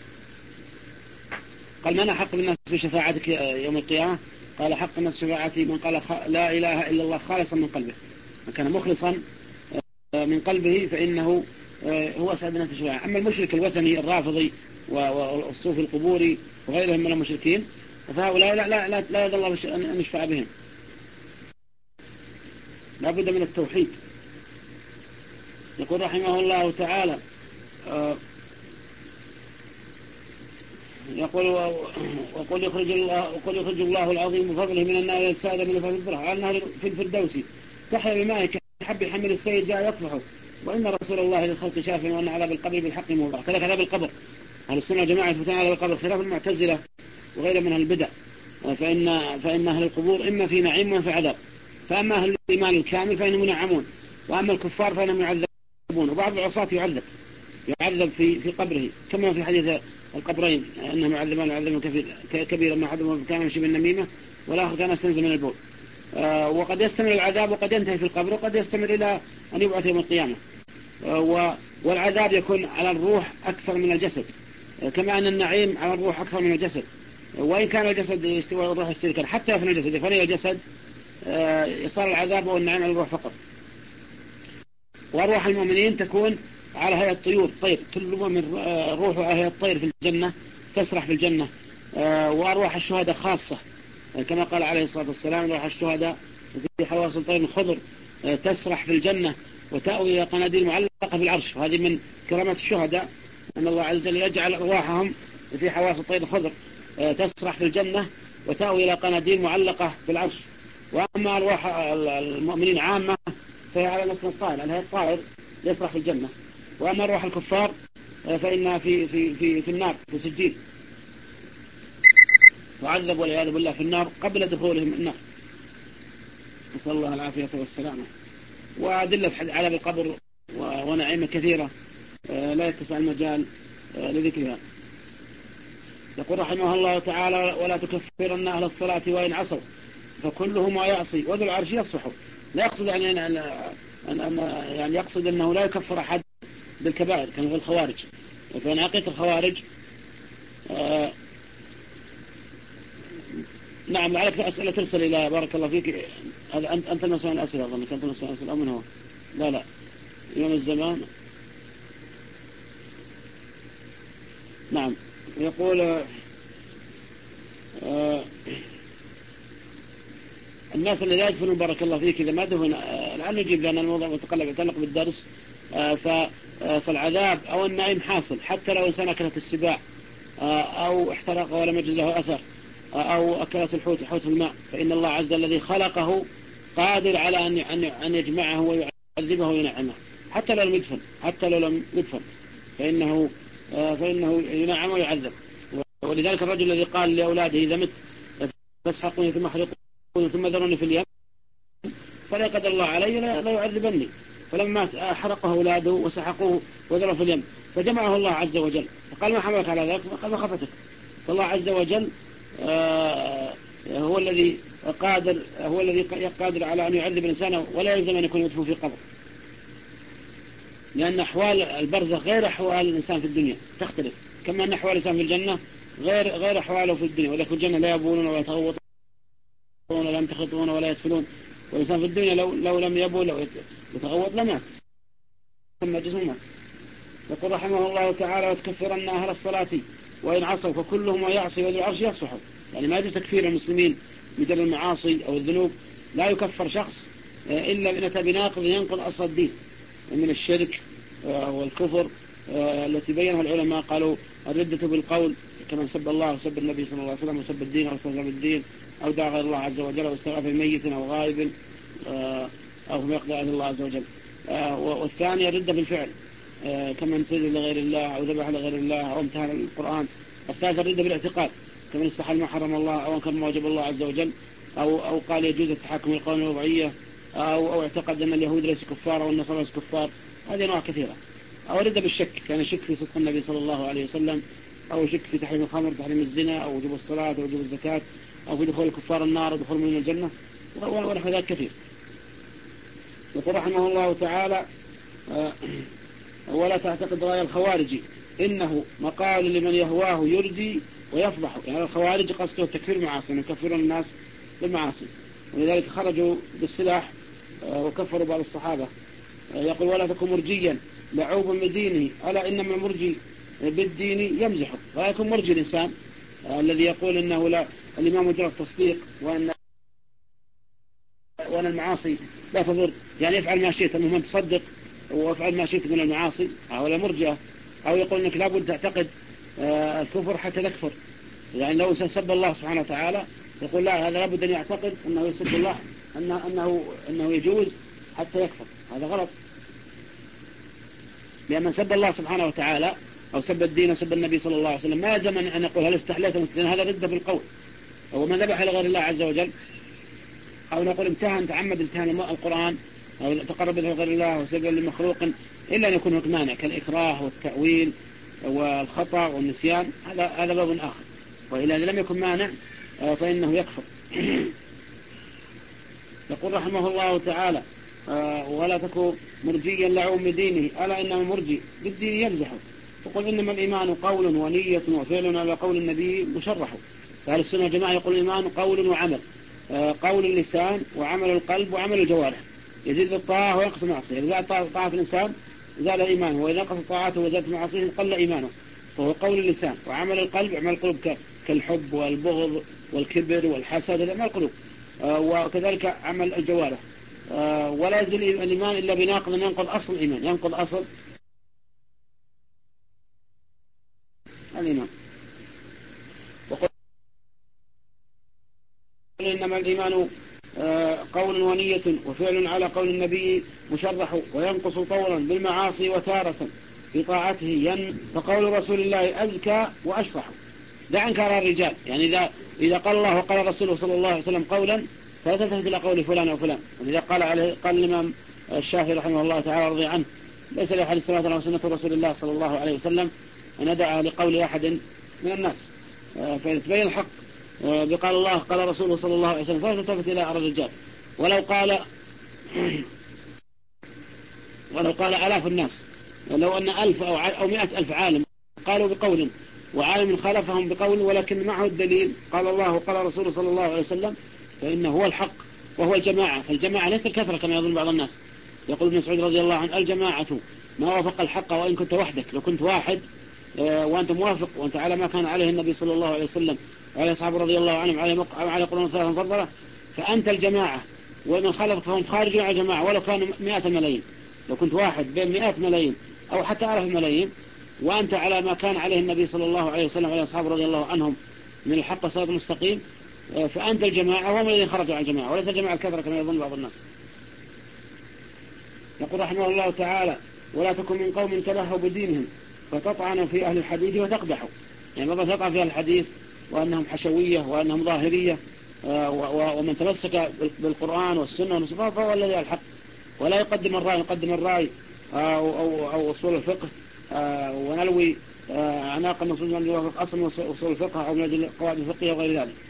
قال من أحق بالناس بشفاعتك يوم القيامة؟ قال حق الناس شفاعتي من قال لا إله إلا الله خالصا من قلبه، من كان مخلصا من قلبه فإنه هو أسعد الناس شفاعة. أما المشرك الوثني الرافضي والصوفي القبوري وغيرهم من المشركين فهؤلاء لا يرضى الله أن يشفع بهم، لا بد من التوحيد. يقول رحمه الله تعالى يقول وقل يخرج الله العظيم بفضله من النار السادة من الفردوس على النهر في الفردوس تحيا بمائه كحب حمل السيد جاء يطفح. وإن رسول الله للخلق شافع وأن عذاب القبر بالحق موضع. كذلك عذاب القبر أهل السنة والجماعة يثبتون عذاب القبر خلاف المعتزلة وغير من البدع، فإن أهل القبور إما في نعيم وإما في عذاب. فأما أهل الإيمان الكامل فإنهم ينعمون، وأما الكفار فإنهم يعذبون. وبعض العصاة يعذب في قبره كما في حديث القبرين أنهم يعذبون كبيرا ما حدهم كان يمشي بالنميمة والآخر كان يستنزل من البول. وقد يستمر العذاب وقد ينتهي في القبر وقد يستمر إلى أن يبعث يوم القيامة. والعذاب يكون على الروح أكثر من الجسد، كما أن النعيم على الروح أكثر من الجسد. وإن كان الجسد يستوى الروح السلكا حتى يفنى الجسد يفنى الجسد يصار العذاب والنعيم على الروح فقط. وأرواح المؤمنين تكون على هيئة الطيور، طير، كل مؤمن روحه على هيئة الطير في الجنة تسرح في الجنة. وأرواح الشهداء خاصة كما قال عليه الصلاة والسلام أرواح الشهداء في حواصل طير خضر تسرح في الجنة وتأوي إلى قناديل معلقة بالعرش. وهذه من كرامة الشهداء أن الله عز وجل يجعل أرواحهم في حواصل طير خضر تسرح في الجنة وتأوي إلى قناديل معلقة بالعرش. وأما أرواح المؤمنين عامة فهي على نفس الطائر، على هذا الطائر يسرح في الجنة. وأما أرواح الكفار فإنها في النار في سجين وعذب والعياذ بالله في النار قبل دخولهم النار، نسأل الله العافية والسلامة. وأدلة عذاب القبر ونعيمة كثيرة لا يتسع المجال لذكرها. يقول رحمه الله تعالى ولا تكفرن أهل الصلاة وإن عصوا فكلهم يعصي وذو العرش يصفح. لا يقصد يعني يقصد أنه لا يكفر أحد بالكبائر كما في الخوارج. فإن عقيدة الخوارج نعم. عليك أسئلة ترسل إلى بارك الله فيك. هذا أنت المسؤول عن الأسئلة أظن كنت المسؤول عن الأسئلة. أو من هو؟ لا يوم الزمان. نعم. يقول الناس اللي لا يدفنون بارك الله فيك إذا ما دفن الآن نجيب لأن الموضوع متعلق بالدرس. فالعذاب أو النعيم حاصل حتى لو إنسان أكلت السباع أو احترق ولم يجد له أثر أو أكلت الحوت الماء، فإن الله عز وجل الذي خلقه قادر على أن يجمعه ويعذبه وينعمه حتى لو لم يدفن فإنه ينعم ويعذب. ولذلك الرجل الذي قال لأولاده إذا مت فاسحقوني ثم احرقوني ثم ذروني في اليم فلا قدر الله علي لا يعذبني. فلما حرقه أولاده وسحقوه وذروا في اليم فجمعه الله عز وجل فقال ما حملك على ذلك؟ قال ما خفتك. فالله عز وجل هو الذي قادر على أن يعذب الإنسان ولا يلزم أن يكون مدفون في قبر، لأن أحوال البرزخ غير أحوال الإنسان في الدنيا تختلف، كما أن أحوال الإنسان في الجنة غير أحواله في الدنيا. ولكن الجنة لا يبولون ولا يتغوطون ولا يمتخطون ولا يدفنون، والإنسان في الدنيا لو لم يبول لو يتغوط لمات ثم جسمه. يقول رحمه الله تعالى وتكفرن أهل الصلاة وإن عصوا فكلهم ويعصي وذو العرش يصفحوا. يعني ما يجوز تكفير المسلمين مثل المعاصي أو الذنوب، لا يكفر شخص إلا إن أتى بناقض ينقض أصل الدين من الشرك والكفر التي بينها العلماء. قالوا الردة بالقول كمن سب الله وسب النبي صلى الله عليه وسلم وسب الدين أو استهزأ بالدين أو دعا غير الله عز وجل أو استغاث بميت أو غائب أو هم يقضي الله عز وجل. والثانية الردة بالفعل كمن سجد لغير الله أو ذبح لغير الله أو امتهن القرآن. الثالثة الردة بالاعتقاد كمن استحل ما حرم الله أو انكر ما وجب الله عز وجل أو قال يجوز التحكم القوم الوضعية أو اعتقد أن اليهود ليس كفار أو النصارى ليس كفار. هذه أنواع كثيرة. أو ردة بالشك كان شك في صدق النبي صلى الله عليه وسلم أو شك في تحريم الخمر تحريم الزنا أو وجوب الصلاة أو وجوب الزكاة أو في دخول الكفار النار ودخول من الجنة ونحو ذلك كثير. يقول رحمه الله تعالى ولا تعتقد رأي الخوارج إنه مقال لمن يهواه يردي ويفضح. يعني الخوارج قصده تكفير المعاصي يكفرون الناس بالمعاصي، ولذلك خرجوا بالسلاح وكفروا بعض الصحابة. يقول ولا تكن مرجيا لعوب بدينه ألا إنما المرجي بالدين يمزحه. ولا يكون مرجي الإنسان الذي يقول إنه لا الإمام مجرد تصديق وأن المعاصي لا تضر، يعني يفعل ما شئت المهم تصدق وافعل ما شئت من المعاصي. أو لا مرجئة أو يقول إنك لابد تعتقد الكفر حتى تكفر. يعني لو سب الله سبحانه وتعالى يقول لا هذا لابد أن يعتقد أنه يسب الله أنه يجوز حتى يكفر. هذا غلط، لأن من سب الله سبحانه وتعالى أو سب الدين وسب النبي صلى الله عليه وسلم ما يلزم أن يقول هل استحليت مسلمين، هذا ردة بالقول. ومن ذبح لغير الله عز وجل أو نقول تعمد امتهان القرآن أو تقرب إلى غير الله وسجد لمخلوق إلا أن يكون هناك مانع كالإكراه والتأويل والخطأ والنسيان، هذا باب آخر. وإذا لم يكن مانع فإنه يكفر. يقول رحمه الله تعالى ولا تكن مرجيا لعوم دينه ألا إنما مرجي بالدين يمزحه. يقول إنما الإيمان قول ونية وفعل على قول النبي مشرح. فهل السنة والجماعة يقول الإيمان قول وعمل، قول اللسان وعمل القلب وعمل الجوارح، يزيد بالطاعة وينقص المعصية. إذا زاد طاعة الإنسان زال إيمانه، وإذا نقص طاعته وزادت معصيه قل إيمانه. فهو قول اللسان وعمل القلب عمل القلوب كالحب والبغض والكبر والحسد هذا عمل القلوب، وكذلك عمل الجوارح. ولا يزيد الإيمان إلا بناقض ينقض أصل الإيمان، ينقض أصل الإيمان. وقل إنما الإيمان قول ونية وفعل على قول النبي مشرح، وينقص طورا بالمعاصي وتارة في طاعته فقول رسول الله أزكى وأشرح. دع انكار الرجال، يعني إذا قال الله وقال رسوله صلى الله عليه وسلم قولا فلا تلتفت إلى قول فلان وفلان. وإذا قال الإمام الشافعي رحمه الله تعالى رضي عنه ليس لأحد الصلاة على سنة رسول الله صلى الله عليه وسلم أن دعا لقول أحد من الناس فيتبين الحق بقال الله قال رسوله صلى الله عليه وسلم فلا تلتفت إلى الرجال. ولو قال آلاف الناس لو أن 1000 أو 100,000 عالم قالوا بقول وعالم خالفهم بقول ولكن معه الدليل قال الله وقال رسوله صلى الله عليه وسلم فإنه هو الحق وهو الجماعة. فالجماعة ليست الكثرة كما يظن بعض الناس. يقول ابن مسعود رضي الله عنه الجماعة ما وافق الحق وإن كنت وحدك. لو كنت واحد وأنت موافق وأنت على ما كان عليه النبي صلى الله عليه وسلم وعلى أصحابه رضي الله عنهم على قرون ثلاثة مفضلة فأنت الجماعة، ومن خلفك فهم خارجون على الجماعة ولو كانوا 100 ملايين. لو كنت واحد بين 100 ملايين أو حتى 1000 ملايين وأنت على ما كان عليه النبي صلى الله عليه وسلم وعلى أصحابه رضي الله عنهم من الحق والصراط المستقيم فأنت الجماعة وهم الذين خرجوا عن الجماعة وليس الجماعة الكثرة كما يظن بعض الناس. يقول رحمه الله تعالى ولا تكن من قوم تلهوا بدينهم فتطعنوا في أهل الحديث وتقدحوا. يعني بعض تطعن في أهل الحديث وأنهم حشوية وأنهم ظاهرية ومن تمسك بالقرآن والسنة والنصوص فهو الذي الحق ولا يقدم الرأي أو أصول الفقه ونلوي عناق النصوص من يوافق أصل أصول الفقه أو من القواعد الفقهية وغير ذلك.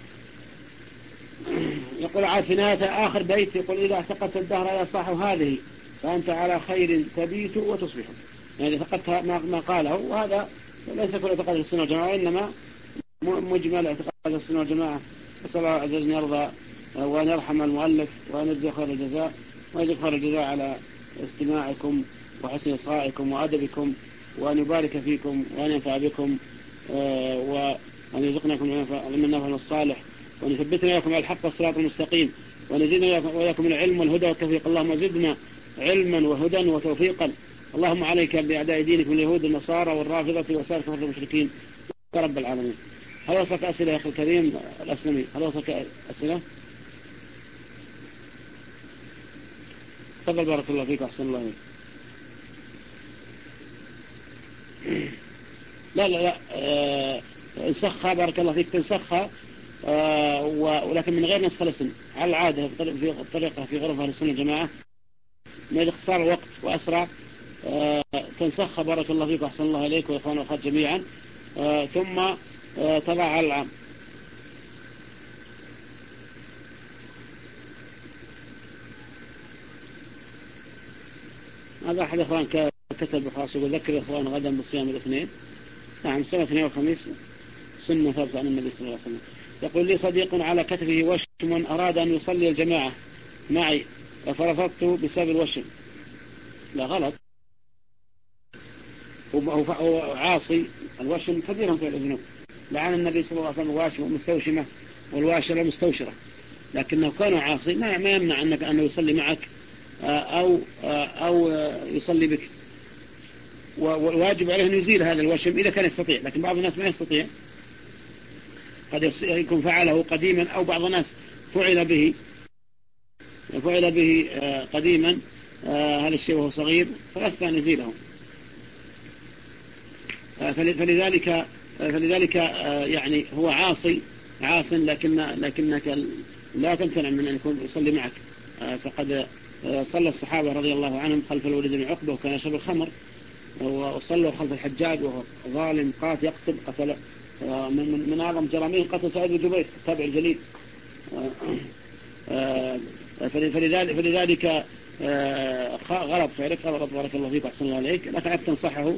يقول عاد في نهاية آخر بيت يقول إذا اعتقدت الدهر يا صاحب هذه فأنت على خير تبيت وتصبح. يعني اعتقدت ما قاله وهذا ليس كل اعتقاد السنة والجماعة إنما مجمل اعتقاد السنة والجماعة. أسأل الله عز وجل أن يرضى وأن يرحم المؤلف وأن يجزي خير الجزاء ويجزي خير الجزاء على استماعكم وحسن إصغائكم وأدبكم وأن يبارك فيكم وأن ينفع بكم وأن يرزقناكم من النفع الصالح وأن يثبتنا إياكم على الحق والصراط المستقيم وأن يزيدنا وإياكم من العلم والهدى والتوفيق. اللهم زدنا علما وهدى وتوفيقا. اللهم عليك بأعداء دينك من اليهود والنصارى والرافضة وسائر كفرة المشركين يا رب العالمين. هل وصلك أسئلة يا أخي الكريم الأسلمي؟ هل وصلك أسئلة؟ تفضل بارك الله فيك وأحسن الله عليك. لا انسخها بارك الله فيك تنسخها ولكن من غير نسخ الاسم على العادة في الطريقة في غرفة السنة الجماعة من اختصار الوقت وأسرع تنسخها بارك الله فيك وأحسن الله عليك وإخوان والأخوات جميعا ثم تضع على العام. هذا أحد إخوان كتب خاص يذكر إخوان غدا بصيام الاثنين. نعم صيام الاثنين والخميس سنة ثابتة عن النبي صلى الله عليه وسلم. يقول لي صديق على كتفه وشم أراد أن يصلي الجماعة معي فرفضت بسبب الوشم. لا غلط، هو عاصي. الوشم كبير في الذنوب. لعن النبي صلى الله عليه وسلم الواشم والمستوشمة والواشرة مستوشرة. لكنه كان عاصي ما يمنع أنه يصلي معك أو يصلي بك. والواجب عليه أن يزيل هذا الوشم إذا كان يستطيع. لكن بعض الناس ما يستطيع، قد يكون فعله قديما أو بعض الناس فعل به قديما هذا الشيء وهو صغير فلست أن يزيله. فلذلك يعني هو عاص لكنك لا تمتنع من أن يكون يصلي معك. فقد صلى الصحابة رضي الله عنهم خلف الوليد بن عقبة وكان يشرب الخمر، وصلوا خلف الحجاج وهو ظالم قتل من أعظم جرائمه قتل سعيد بن جبير التابع الجليل. فلذلك غلط فعلك غلط بارك الله فيك وأحسن الله عليك. لكن أن تنصحه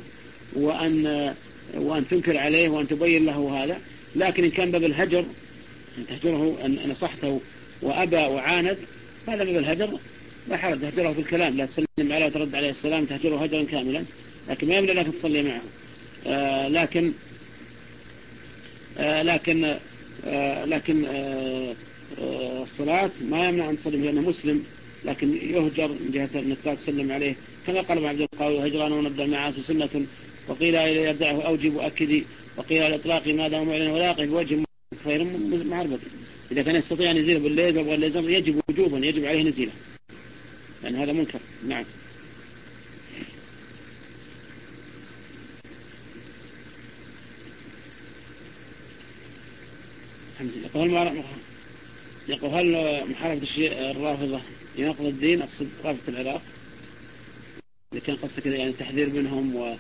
وأن تنكر عليه وأن تبين له هذا. لكن إن كان باب الهجر أن تهجره أن نصحته وأبى وعاند هذا باب الهجر لا حرج. تهجره في الكلام لا تسلم عليه وترد عليه السلام تهجره هجرا كاملا. لكن ما يمنع لك تصلي معه. لكن الصلاة ما يمنع أن تصلي لأنه مسلم. لكن يهجر من جهة أنك لا تسلم عليه كما قال ابن عبد القوي هجران ونبدأ المعاصي سنة وقيل إذا يبدعه أوجب أكدي وقيل الإطلاق ما دام معلنا ولاقي بوجه خير معربة. إذا كان يستطيع أن يزيله بالليزر والليزر يجب وجوبا يجب عليه نزيله لأن هذا منكر. نعم. يقول هل محاربة الشيء الرافضة ينقض الدين؟ أقصد رافضة العراق إذا كان قصدك يعني التحذير منهم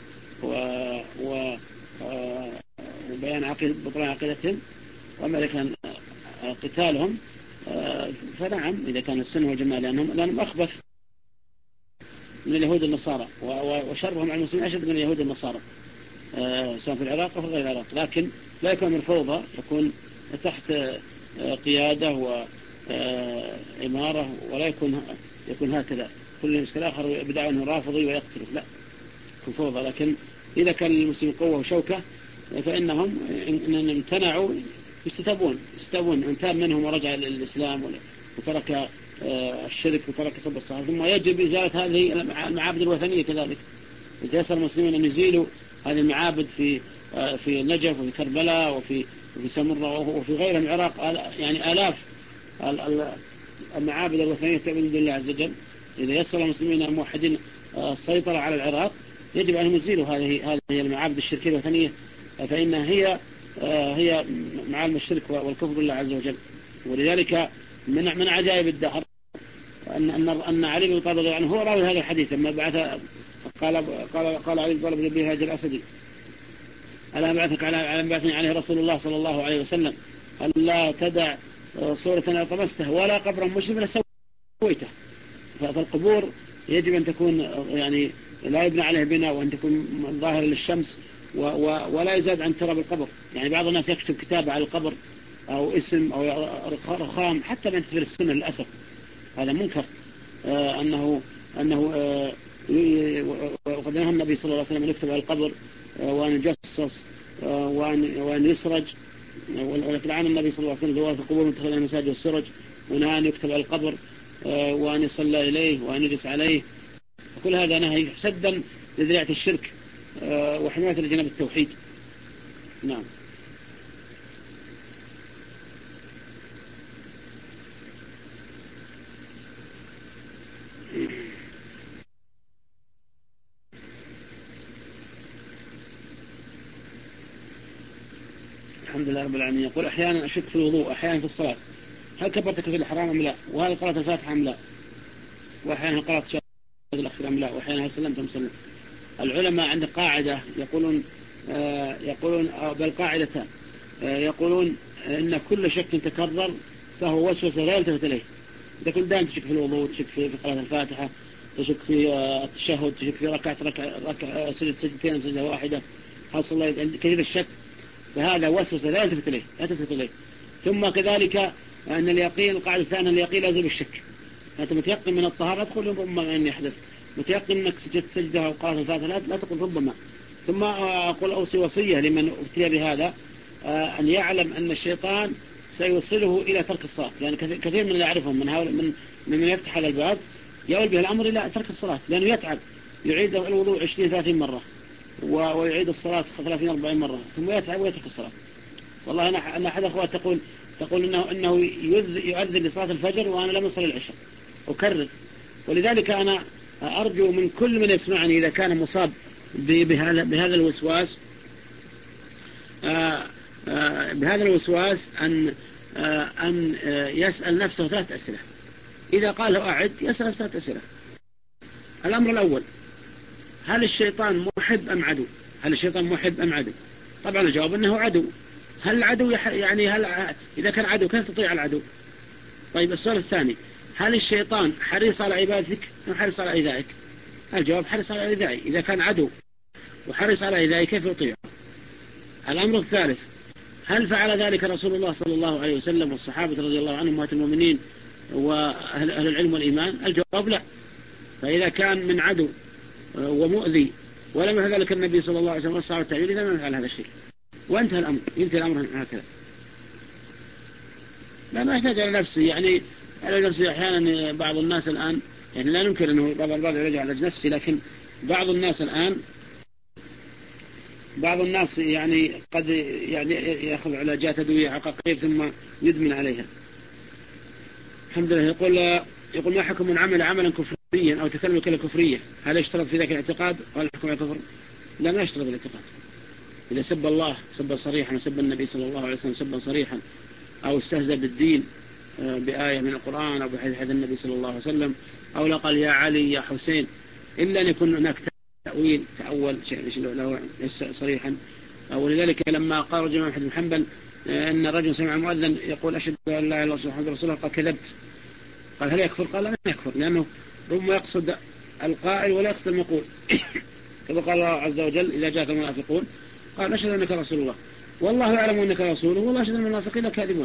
وبيان بطلان عقيدتهم. وأما إذا كان قتالهم فنعم إذا كان السنة والجماعة لأنهم أخبث من اليهود النصارى، وشرهم على المسلمين أشد من اليهود النصارى سواء في العراق أو في غير العراق، لكن لا يكون من فوضى، يكون تحت قيادة وإمارة، ولا يكون هكذا كل إشكال آخر بدعوا أنه رافضي ويقتله، لا يكون فوضى. لكن إذا كان المسلمين قوة وشوكة فإنهم إن امتنعوا يستتابون من تاب منهم ورجع للإسلام وترك الشرك وترك سب الصحابة. ثم يجب إزالة هذه المعابد الوثنية كذلك. إذا يسأل المسلمين أن يزيلوا هذه المعابد في النجف وفي كربلاء وفي سمرة وفي غيرها من العراق، يعني آلاف المعابد الوثنية تعبد لله عز وجل. إذا يسأل المسلمين الموحدين السيطرة على العراق يجب أن يزيلوا هذه المعابد الشركية الوثنية، فإنها هي معالم الشرك والكفر بالله عز وجل. ولذلك من عجائب الدهر أن علي بن طالب رضي الله عنه هو راوي هذا الحديث لما بعث قال علي بن طالب بن هاجر الأسدي: ألا بعثك على بعثني عليه رسول الله صلى الله عليه وسلم ألا تدع صورة لا طمسته ولا قبرا مسلما سويته. فالقبور يجب أن تكون يعني لا يبنى عليه بناء، وأن تكون ظاهرة للشمس ولا يزاد عن تراب القبر. يعني بعض الناس يكتب كتابة على القبر أو اسم أو رخام حتى من تسبيل السنة، للأسف هذا منكر. أنه وقد نهى النبي صلى الله عليه وسلم أن يكتب على القبر وأن يجصص وأن يسرج، ولكن عن النبي صلى الله عليه وسلم ذوات القبور متخذين المساجد والسرج، ونهى أن يكتب على القبر وأن يصلى إليه وأن يجلس عليه. كل هذا نهي سدا لذريعة الشرك وحماية لجناب التوحيد. نعم. الحمد لله رب العالمين. يقول: أحيانا أشك في الوضوء، أحيانا في الصلاة، هل كبرتك في الحرام أم لا؟ وهل قرأت الفاتحة أم لا؟ وأحيانا قرأت شهادة الأخير أم لا؟ وأحيانا هل سلمت أم سلمت؟ العلماء عند قاعدة يقولون بل قاعدتان، يقولون إن كل شك تكرر فهو وسوسة لا يلتفت إليه. إذا كنت دائما تشك في الوضوء، تشك في قراءة الفاتحة، تشك في التشهد، تشك في ركعة سجدتين سجدة واحدة، حصل الله كثير الشك، فهذا وسوسة لا يلتفت إليه. ثم كذلك أن اليقين، القاعدة الثانية، اليقين لازم الشك. أنت متيقن من الطهارة تقول ربما أن يحدث، متيقن أنك سجدت سجدة وقراءة الفاتحة لا تقول ربما. ثم أقول أوصي وصية لمن ابتلي بهذا أن يعلم أن الشيطان سيوصله إلى ترك الصلاة. يعني كثير من اللي يعرفهم من يفتح هذا الباب يؤول به الأمر إلى ترك الصلاة، لأنه يتعب، يعيد الوضوء 20-30 مرة ويعيد الصلاة 30-40 مرة، ثم يتعب ويترك الصلاة. والله أنا أحد أخوات تقول إنه يؤذن لصلاة الفجر وأنا لم أصل العشاء أكرر. ولذلك أنا أرجو من كل من يسمعني إذا كان مصاب بهذا الوسواس أن يسأل نفسه 3 أسئلة. إذا قال له أعد يسأل نفسه 3 أسئلة. الأمر الأول: هل الشيطان محب أم عدو؟ طبعا الجواب أنه عدو. هل العدو إذا كان عدو كيف تطيع العدو؟ طيب السؤال الثاني: هل الشيطان حريص على عبادتك أم حريص على إيذائك؟ الجواب: حريص على إيذائي. إذا كان عدو وحريص على إيذائي كيف يطيعه؟ الأمر الثالث: هل فعل ذلك رسول الله صلى الله عليه وسلم والصحابة رضي الله عنهم وأمهات المؤمنين وأهل العلم والإيمان؟ الجواب: لا. فإذا كان من عدو ومؤذي ولم يفعل ذلك النبي صلى الله عليه وسلم والصحابة التابعين، إذا ما فعل هذا الشيء وانتهى الأمر، ينتهي الأمر هكذا. ما يحتاج على نفسي. يعني على نفسي أحيانا بعض الناس الآن، يعني لا ننكر أنه بعض البعض يرجع على نفسي، لكن بعض الناس الآن يعني قد يعني يأخذ علاجات أدوية عقاقير ثم يدمن عليها. الحمد لله. يقول: ما حكم من عمل عملا كفريا أو تكلم كلمة كفرية، هل يشترط في ذلك الاعتقاد ولا يحكم على الكفر؟ لا، ما يشترط الاعتقاد. إذا سب الله سبا صريحا وسب النبي صلى الله عليه وسلم سبا صريحا، أو استهزأ بالدين بآية من القرآن أو بحديث النبي صلى الله عليه وسلم، أو لا قال يا علي يا حسين، إلا أن يكون هناك تأويل كأول شيء له صريحا. ولذلك لما قال رجل أحمد بن حنبل أن الرجل سمع مؤذن يقول أشهد أن لا إله إلا الله محمد رسول الله، قال: كذبت. قال: هل يكفر؟ قال: لا، ما يكفر، لأنه ربما يقصد القائل ولا يقصد المقول. كما قال الله عز وجل إذا جاءك المنافقون قال نشهد أنك رسول الله والله يعلم أنك رسوله والله يشهد أن المنافقين كاذبون.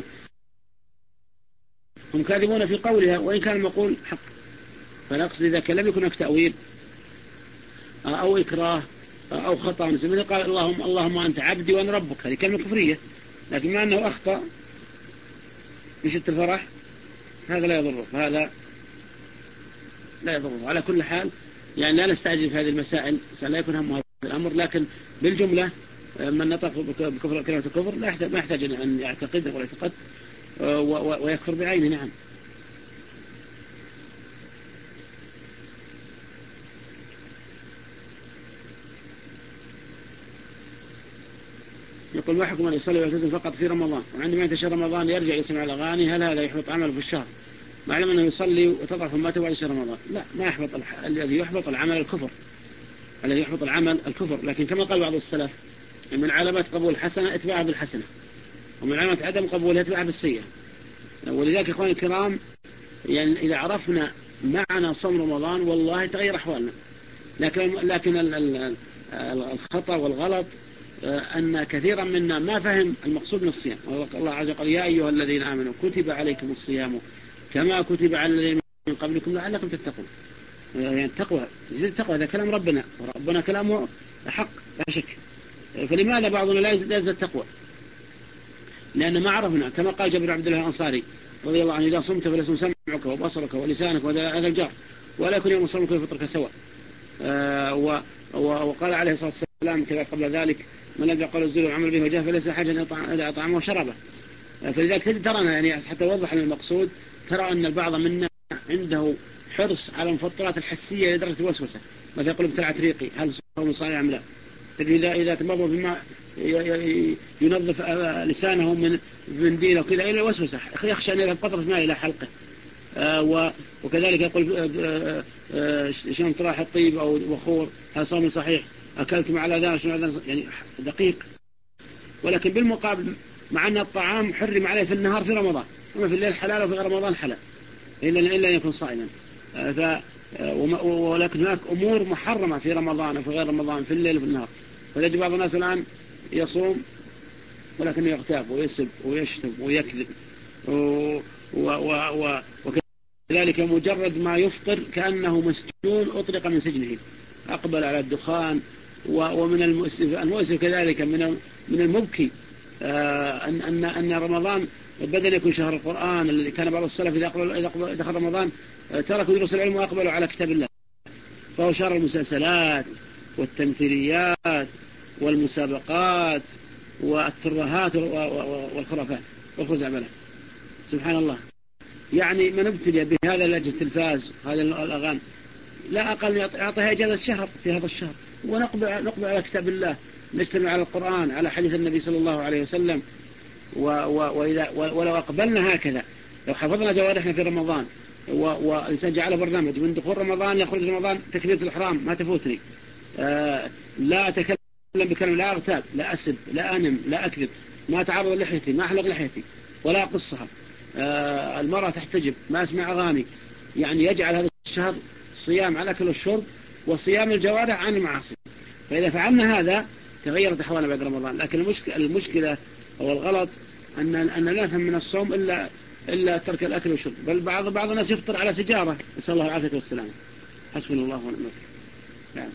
هم كاذبون في قولها وإن كان المقول حق. فنقصد إذا كان لم يكن هناك تأويل أو إكراه أو خطأ مثل قال اللهم أنت عبدي وأنا ربك، هذه كلمة كفرية. لكن ما أنه أخطأ بشدة الفرح هذا لا يضره، هذا لا يضره. على كل حال يعني لا نستعجل في هذه المسائل، لا يكون هم هذا الأمر. لكن بالجملة من نطق بكفر كلمة الكفر ما يحتاج أن يعتقد ولا يعتقد ويكفر بعينه. نعم. يقول ما حكم أن يصلي ويلتزم فقط في رمضان وعندما ينتهي رمضان يرجع يسمع الأغاني، هل هذا يحبط عمله في الشهر معلوم أنه يصلي وتضعف همته بعد شهر رمضان؟ لا، ما يحبط. الذي يحبط العمل الكفر، الذي يحبط العمل الكفر. لكن كما قال بعض السلف من علامات قبول الحسنة اتباعها بالحسنة، ومن علامات عدم قبولها اتباعها بالسيئة. ولذلك إخواني الكرام يعني إذا عرفنا معنى صوم رمضان والله تغير أحوالنا. لكن الخطأ والغلط أن كثيرا منا ما فهم المقصود من الصيام. الله عز وجل يا أيها الذين آمنوا كتب عليكم الصيام كما كتب على الذين من قبلكم لعلكم تتقون. يعني التقوى هذا كلام ربنا، وربنا كلامه حق لا شك. فلماذا بعضنا لا يزداد التقوى؟ لأن ما عرفنا. كما قال جابر بن عبد الله الأنصاري رضي الله عنه إذا صمت فليصم سمعك وبصرك ولسانك وهذا الجار ولا يكن يوم صومك وفطرك سواء. وقال عليه الصلاة والسلام كذا قبل ذلك من لم يقل الزور والعمل به وجهه فليس حاجة إذا أطعمه وشربه. فلذلك ترانا يعني حتى وضح المقصود، ترى أن البعض منا عنده حرص على المفطرات الحسية لدرجة الوسوسة. مثلا يقول ابتلعت ريقي هل صوم صحيح أم لا؟ إذا تمضوا بما ينظف لسانه من منديل وكذا إلى الوسوسة، يخشى أن يذهب قطرة ماء إلى حلقه. وكذلك يقول شلون تراح الطيب أو بخور هل صوم صحيح؟ أكلت مع الأذان شنو أذان؟ يعني دقيق. ولكن بالمقابل مع أن الطعام حرم عليه في النهار في رمضان، أما في الليل حلال وفي رمضان حلال إلا أن يكون صائما. ولكن هناك أمور محرمة في رمضان وفي غير رمضان في الليل وفي النهار. فيجب بعض الناس الآن يصوم ولكن يغتاب ويسب ويشتم ويكذب وكذلك مجرد ما يفطر كأنه مسجون أطلق من سجنه، أقبل على الدخان. ومن المؤسف كذلك من المبكي أن رمضان بدل يكون شهر القرآن الذي كان بعض السلف إذا دخل رمضان تركوا دروس العلم وأقبلوا على كتاب الله، فهو شهر المسلسلات والتمثيليات والمسابقات والترهات والخرافات والخزعبلات. سبحان الله. يعني من ابتلي بهذا لجة التلفاز هذه الأغاني لا أقل يعطيها إجازة شهر في هذا الشهر، ونقبل على كتاب الله، نجتمع على القرآن على حديث النبي صلى الله عليه وسلم. ولو أقبلنا هكذا، لو حفظنا جوارحنا في رمضان والإنسان جعله برنامج من دخول رمضان يخرج رمضان تكبيرة الإحرام ما تفوتني، لا أتكلم بكلام، لا أغتاب، لا أسب، لا أنم، لا أكذب، ما أتعرض لحيتي، ما أحلق لحيتي ولا أقصها، المرأة تحتجب، ما أسمع أغاني. يعني يجعل هذا الشهر صيام على الأكل والشرب وصيام الجوارح عن المعاصي. فإذا فعلنا هذا تغيرت أحوالنا بعد رمضان. لكن المشكلة أو الغلط أن لا نفهم من الصوم إلا ترك الأكل والشرب. بل بعض الناس يفطر على سجارة، نسأل الله العافية والسلامة. حسبنا الله ونعم الوكيل. نعم.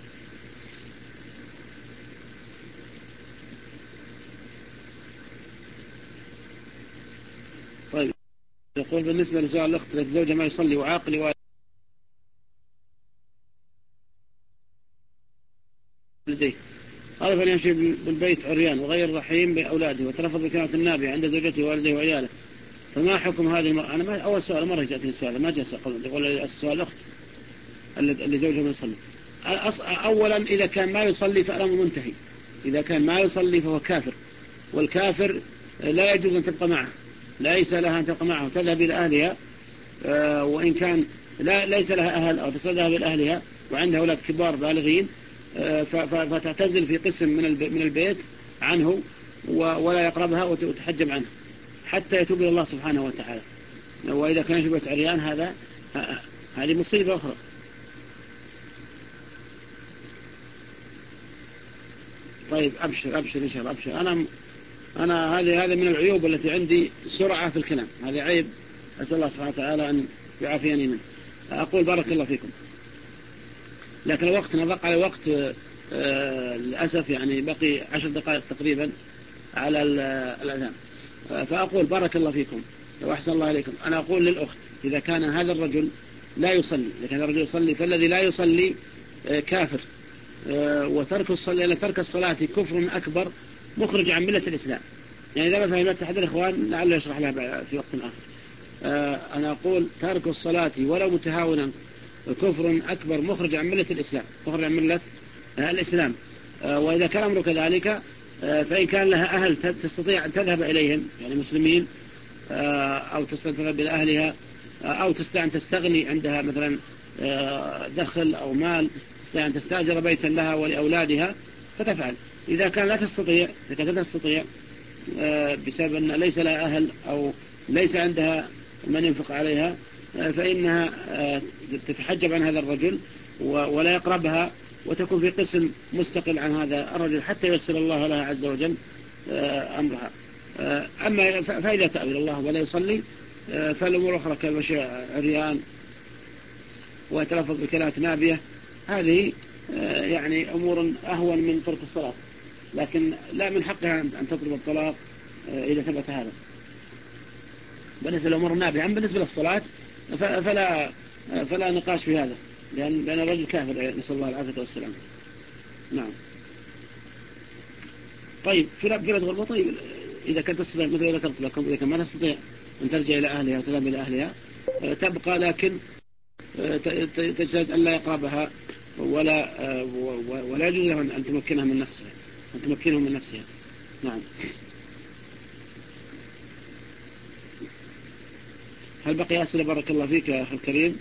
طيب، يقول بالنسبة لسؤال الأخت الزوجة ما يصلي وعاقل والديه، قال فليمشي بالبيت عريان وغير رحيم بأولاده وترفض بكلمة النابية عند زوجته ووالده وعياله، فما حكم هذه المرأة؟ أنا أول سؤال مرة جاءتني السؤال، ما جاء السؤال الأخت اللي زوجها ما يصلي. أولا إذا كان ما يصلي فالأمر منتهي. إذا كان ما يصلي فهو كافر، والكافر لا يجوز أن تبقى معه، ليس لها أن تبقى معه، تذهب إلى أهلها. وإن كان ليس لها أهل أو تذهب إلى أهلها وعندها أولاد كبار بالغين، فتعتزل في قسم من البيت عنه ولا يقربها وتحجب عنه حتى يتوب إلى الله سبحانه وتعالى. وإذا كان يشبه عريان هذه مصيبة أخرى. طيب أبشر إن شاء الله أبشر. أنا هذه من العيوب التي عندي سرعة في الكلام، هذا عيب أسأل الله سبحانه وتعالى أن يعافيني منه. أقول بارك الله فيكم، لكن الوقت نضق على وقت للأسف، يعني بقي 10 دقائق تقريبا على الأذان. فأقول بارك الله فيكم وأحسن الله عليكم. أنا أقول للأخت إذا كان هذا الرجل لا يصلي، إذا كان الرجل يصلي فالذي لا يصلي كافر، وترك الصلاة لأن ترك الصلاة كفر أكبر مخرج عن ملة الإسلام. يعني إذا ما فهمت أحد الإخوان لعله يشرح لها في وقت آخر. أنا أقول ترك الصلاة ولو متهاونا كفر أكبر مخرج عن ملة الإسلام، مخرج عن ملة الإسلام. وإذا كان أمر كذلك فإن كان لها أهل تستطيع أن تذهب إليهم، يعني مسلمين، أو تستطيع تذهب إلى أهلها، أو تستطيع أن تستغني عندها مثلا دخل أو مال، تستطيع أن تستأجر بيتا لها ولأولادها فتفعل. إذا كان لا تستطيع، بسبب أن ليس لها أهل أو ليس عندها من ينفق عليها، فإنها تتحجب عن هذا الرجل ولا يقربها، وتكون في قسم مستقل عن هذا الرجل حتى ييسر الله لها عز وجل أمرها. أما فإذا تأويل الله ولا يصلي فالأمور أخرى كالمشي عريان ويتلفظ بكلمات نابية، هذه يعني أمور أهون من ترك الصلاة، لكن لا من حقها أن تطلب الطلاق إذا ثبت هذا. بالنسبة للأمور النابية. أما بالنسبة للصلاة فلا نقاش في هذا، لأن الرجل كافر، نسأل الله العافية والسلام. نعم. طيب في بلد غربة، طيب إذا كانت تستطيع مثل ما ذكرت لكم، إذا كان ما تستطيع أن ترجع إلى أهلها وتذهب إلى أهلها تبقى، لكن تجد أن لا يقربها ولا يجوز لها أن تمكنها من نفسها، أن تمكنهم من نفسها. نعم. هل بقي أسئلة بارك الله فيك يا أخي الكريم؟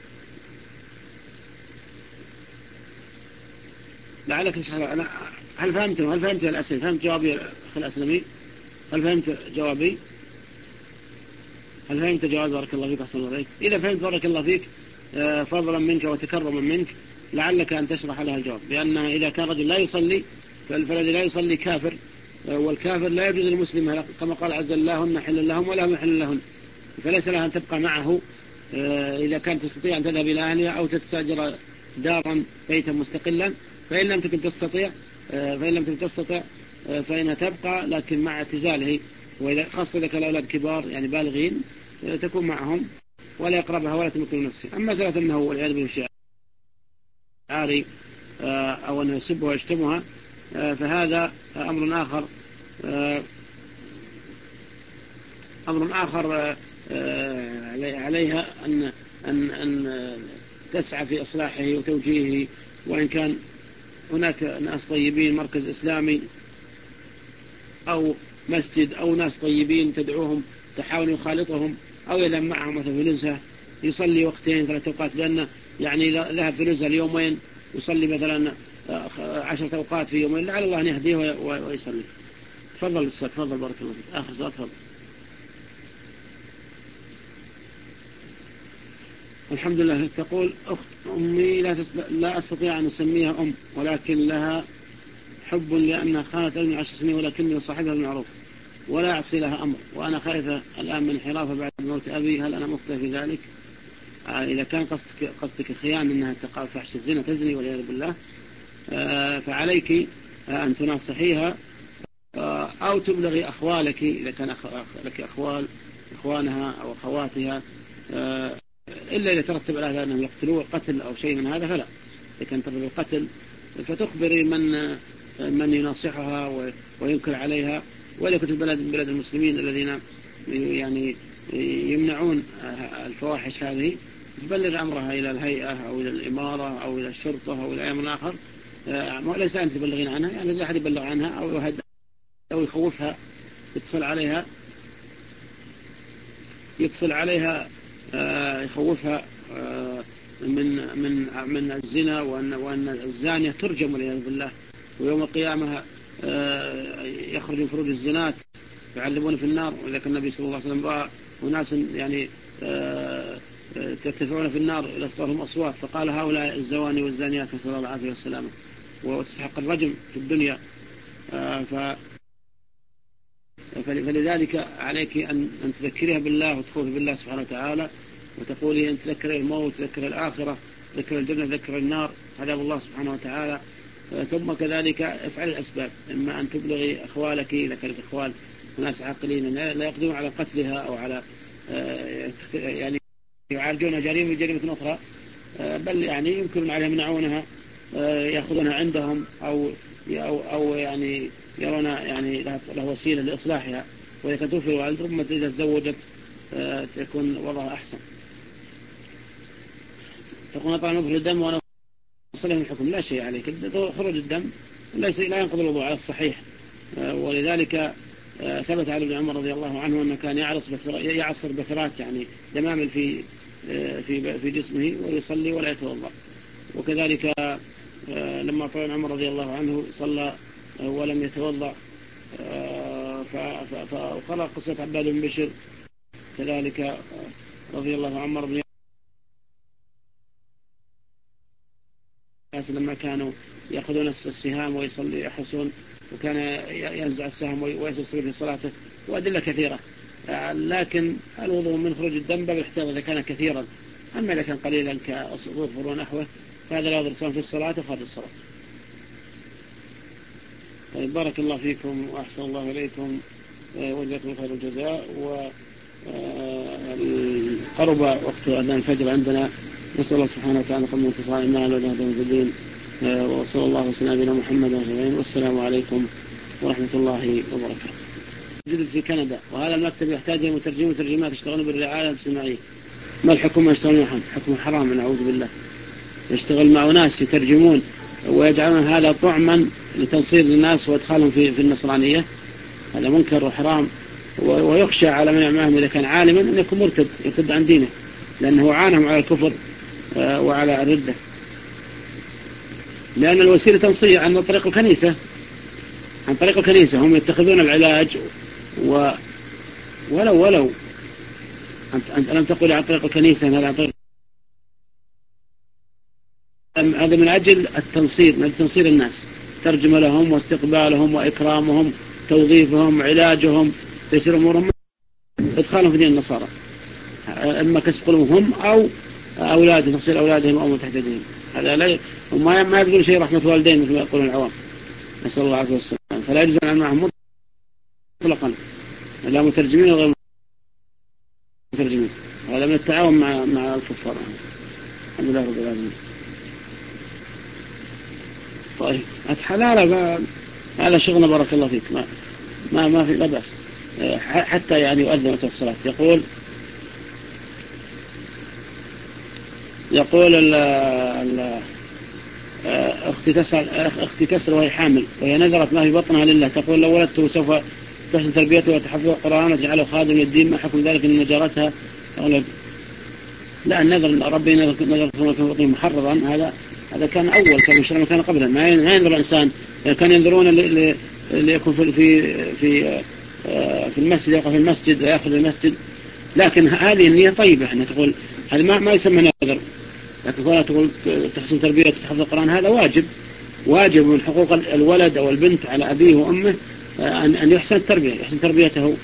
لعلك تشرح. أنا هل فهمت الأسئلة؟ فهمت جوابي أخي الأسلمي؟ هل فهمت جوابي؟ بارك الله فيك أحسن الله عليك. إذا فهمت بارك الله فيك فضلا منك وتكرما منك لعلك أن تشرح لها الجواب، لأن إذا كان رجل لا يصلي فالذي لا يصلي كافر، والكافر لا يجوز المسلم كما قال عز وجل: لا هن حل لهم ولا هم يحل لهن، فليس لها أن تبقى معه إذا كانت تستطيع أن تذهب إلى أهلها أو تستأجر دارا بيتا مستقلا. فإن لم تكن تستطيع فإنها تبقى، لكن مع اعتزاله، وإذا خاصة إذا كان الأولاد كبار يعني بالغين تكون معهم ولا يقربها ولا تمكن نفسه. أما مسألة أنه والعياذ بالله شعاري أو أنه يسبها ويشتمها فهذا أمر آخر عليها أن تسعى في إصلاحه وتوجيهه، وإن كان هناك ناس طيبين، مركز إسلامي أو مسجد أو ناس طيبين تدعوهم، تحاول يخالطهم أو يذهب معهم مثلا في نزهة يصلي وقتين 3 أوقات، لأن يعني ذهب في نزهة اليومين يصلي مثلا 10 أوقات في يومين، لعل الله أن يهديه ويصلي. تفضل الصلاة، تفضل بارك الله فيك. آخر صلاة، تفضل. الحمد لله. تقول: أخت أمي لا أستطيع أن أسميها أم، ولكن لها حب لأنها خانت أمي 10 سنين، ولكني صاحبها بالمعروف ولا أعصي لها أمر، وأنا خائفة الآن من انحرافها بعد موت أبي، هل أنا مخطئ في ذلك؟ إذا كان قصدك خيان أنها تقع في فحش الزنا تزني والعياذ بالله، فعليك أن تناصحيها أو تبلغي أخوالك إذا كان لك أخوانها أو أخواتها، إلا إذا ترتب على هذا أنهم يقتلوا قتل أو شيء من هذا فلا. إذا كان ترتب القتل فتخبري من يناصحها وينكر عليها. وإذا كنت بلد المسلمين الذين يعني يمنعون الفواحش هذه، تبلغ أمرها إلى الهيئة أو إلى الإمارة أو إلى الشرطة أو إلى أي من آخر، ليس أن تبلغين عنها، يعني لا أحد يبلغ عنها أو يخوفها، يتصل عليها يخوفها من الزنا، وأن الزانية ترجم والعياذ بالله، ويوم القيامة يخرج من فروج الزنات يعلمون في النار. ولكن النبي صلى الله عليه وسلم رأى أناس يعني ترتفعون في النار إلى أصواتهم أصوات، فقال: هؤلاء الزواني والزانيات، نسأل الله العافية والسلامة، وتستحق الرجم في الدنيا. فلذلك عليك أن تذكرها بالله وتخوف بالله سبحانه وتعالى، وتقولي أن تذكر الموت، تذكر الآخرة، تذكر الجنة، تذكر النار، هذا الله سبحانه وتعالى. ثم كذلك افعل الأسباب، إما أن تبلغي أخوالك إذا كانت أخوال ناس عاقلين لا يقدرون على قتلها أو على يعني يعالجون جريمة أخرى، بل يعني يمكن عليهم يمنعونها، يأخذونها عندهم أو يعني يرون يعني له وسيلة لإصلاحها. وإذا كانت توفي الوالد ربما إذا تزوجت تكون وضعها أحسن. تقول طبعا نظهر الدم وأنا أصله من الحكم، لا شيء عليك، خروج الدم لا ينقض الوضوء على الصحيح. ولذلك ثبت على ابن عمر رضي الله عنه أنه كان يعصر بثرات يعني دمامل في جسمه ويصلي ولا يتوضأ. وكذلك لما طلع عمر رضي الله عنه صلى ولم يتوضأ، فقرأ قصة عباد بن بشر كذلك رضي الله عنه عمر بن ياس لما كانوا يأخذون السهام ويصلي يحسون، وكان ينزع السهم ويسر في صلاته، وأدلة كثيرة. لكن الوضوء من خروج الدم بالاحتياط إذا كان كثيرا، أما إذا كان قليلا كظفر ونحوه فهذا لا يضر سواء في الصلاة وخارج الصلاة. طيب، بارك الله فيكم وأحسن الله إليكم وجزاكم خير الجزاء. وقرب وقت أذان الفجر عندنا، نسأل الله سبحانه وتعالى قبل انتصار المال والهدى في الدين، وصلى الله وسلم على محمد وسلم، والسلام عليكم ورحمة الله وبركاته. جدد في كندا، وهذا المكتب يحتاج مترجمين وترجمات يشتغلون بالرعاية الاجتماعية. ما الحكم؟ يشتغلون حكم حرام، نعوذ بالله. يشتغل مع ناس يترجمون ويجعلون هذا طعما لتنصير الناس وادخالهم في النصرانية، هذا منكر وحرام. ويخشى على من يعملهم إذا كان عالما أن يكون مرتد، يرتد عن دينه، لأنه عانهم على الكفر وعلى الردة. لأن الوسيلة تنصير عن طريق الكنيسة، هم يتخذون العلاج ولو أنت لم تقل عن طريق الكنيسة، هذا عن طريق هذا من أجل التنصير، من تنصير الناس، ترجمة لهم واستقبالهم وإكرامهم، توظيفهم، علاجهم، تيسير أمورهم، إدخالهم في دين النصارى، إما كسب قلوبهم أو أولادهم، تفصيل أولادهم أو متحدثهم. هذا لا ما يبذل شيء رحمة والدين مثل ما يقولون العوام، نسأل الله العافية والسلام. فلا يجوز أن معهم مطلقا، لا مترجمين وغير مترجمين. هذا من التعاون مع الكفار. الحمد لله رب العالمين. طيب، الحلال هذا شغلنا، بارك الله فيك، ما في لا بأس، حتى يعني يؤذن وقت الصلاة. يقول أختي تسأل وهي حامل، وهي نذرت ما في بطنها لله، تقول لو ولدته سوف تحسن تربيته وتحفظ القرآن وتجعله خادم للدين، ما حكم ذلك إن نجارتها أولد؟ لا، النذر ربي نذر في بطنه محررا، هذا كان أول، كان مشروع ما كان قبلا. ما ينذر الإنسان، كان ينذرون ليكون في المسجد، يقف في المسجد ويأخذ المسجد. لكن هذه النية طيبة، احنا تقول هذا ما يسمى نذر. لكن كونها تقول تحسن تربية وتحفظ القرآن، هذا واجب من حقوق الولد أو البنت على أبيه وأمه، أن يحسن تربيته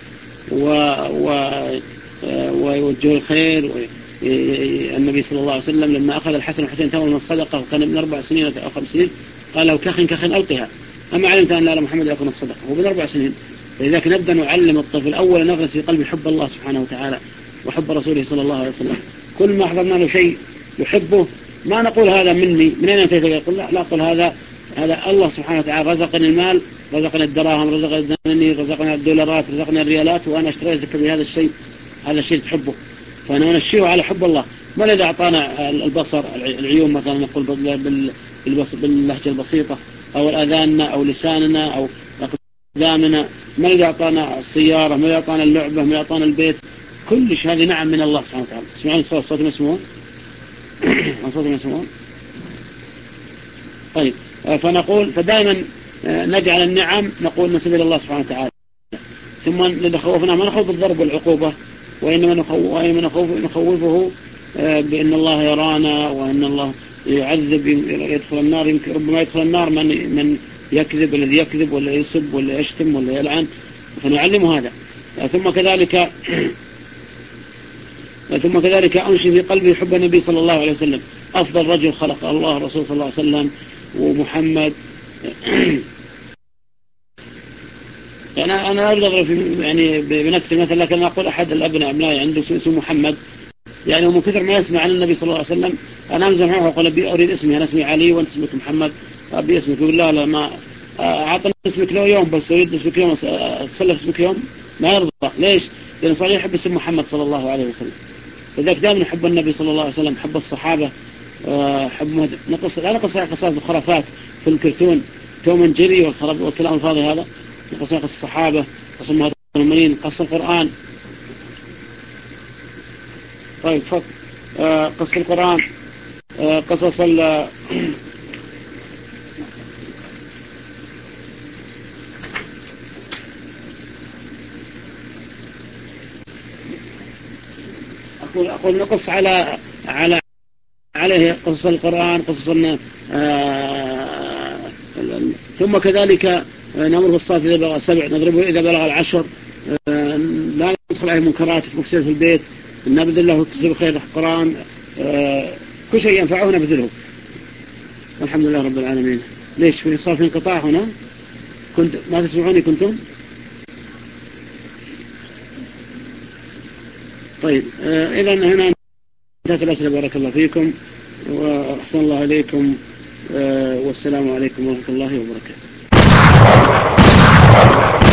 ويوجه الخير. النبي صلى الله عليه وسلم لما أخذ الحسن والحسين تمر من الصدقة، وكان من 4 سنين أو 5 سنين، قال له كخن ألقها، أما علمت أن لا محمد يكون الصدقة، هو من 4 سنين. لذلك نبدأ نعلم الطفل أولا، نغرس في قلبه حب الله سبحانه وتعالى وحب رسوله صلى الله عليه وسلم. كل ما حضرنا له شيء يحبه، ما نقول هذا مني، من أين أنت؟ يقول لا أقول هذا الله سبحانه وتعالى رزقني المال، رزقني الدراهم، رزقني الدولارات، رزقني الريالات، وأنا اشتريتك بهذا الشيء، هذا الشيء تحبه، فأنا نشيه على حب الله. ما الذي أعطانا البصر، العيون مثلا، نقول باللهجة البسيطة، أو الأذاننا أو لساننا أو أقدامنا؟ ما الذي أعطانا السيارة؟ ما الذي أعطانا اللعبة؟ ما الذي أعطانا البيت؟ كل شيء هذه نعم من الله سبحانه وتعالى. اسمعون صوت مسموع. طيب، فدائما نجعل النعم نقول نسب إلى الله سبحانه وتعالى. ثم إذا خوفنا ما نخوف بالضرب والعقوبة، وإنما نخوفه بأن الله يرانا، وأن الله يعذب، يدخل النار. يمكن ربما يدخل النار يكذب الذي يكذب ولا يسب ولا يشتم ولا يلعن، فنعلمه هذا. ثم كذلك أنشئ في قلبي حب النبي صلى الله عليه وسلم، أفضل رجل خلق الله الرسول صلى الله عليه وسلم ومحمد. أنا أضرب يعني بنفسي مثلا، لكن أقول أحد الأبناء أبنائي عنده اسمه محمد، يعني ومن كثر ما يسمع عن النبي صلى الله عليه وسلم أنا أمزح معه وأقول أبي أريد اسمي، أنا اسمي علي وأنت اسمك محمد، أبي اسمك. يقول لا ما أعطني اسمك له يوم بس، أريد اسمك يوم أتصلف اسمك يوم، ما يرضى. ليش؟ لأن صار يحب اسم محمد صلى الله عليه وسلم. لذلك دائما حب النبي صلى الله عليه وسلم، حب الصحابة، حب لا نقص قصات الخرافات في الكرتون توم اند جيري والكلام الفاضي هذا، قصص الصحابة، قصص المؤمنين، قصص القرآن. طيب قصص القرآن، قصص أقول نقص عليه قصص القرآن، قصص ثم كذلك نمر بالصلاة إذا بلغ 7، نضربه إذا بلغ 10، لا ندخل عليه منكرات في البيت، نبذل له التصريف خير القرآن، كل شيء ينفعه نبذله. والحمد لله رب العالمين. ليش صار في انقطاع هنا؟ كنت ما تسمعوني كنتم؟ طيب إذا هنا انتهت الأسئلة. بارك الله فيكم وأحسن الله إليكم، والسلام عليكم ورحمة الله وبركاته.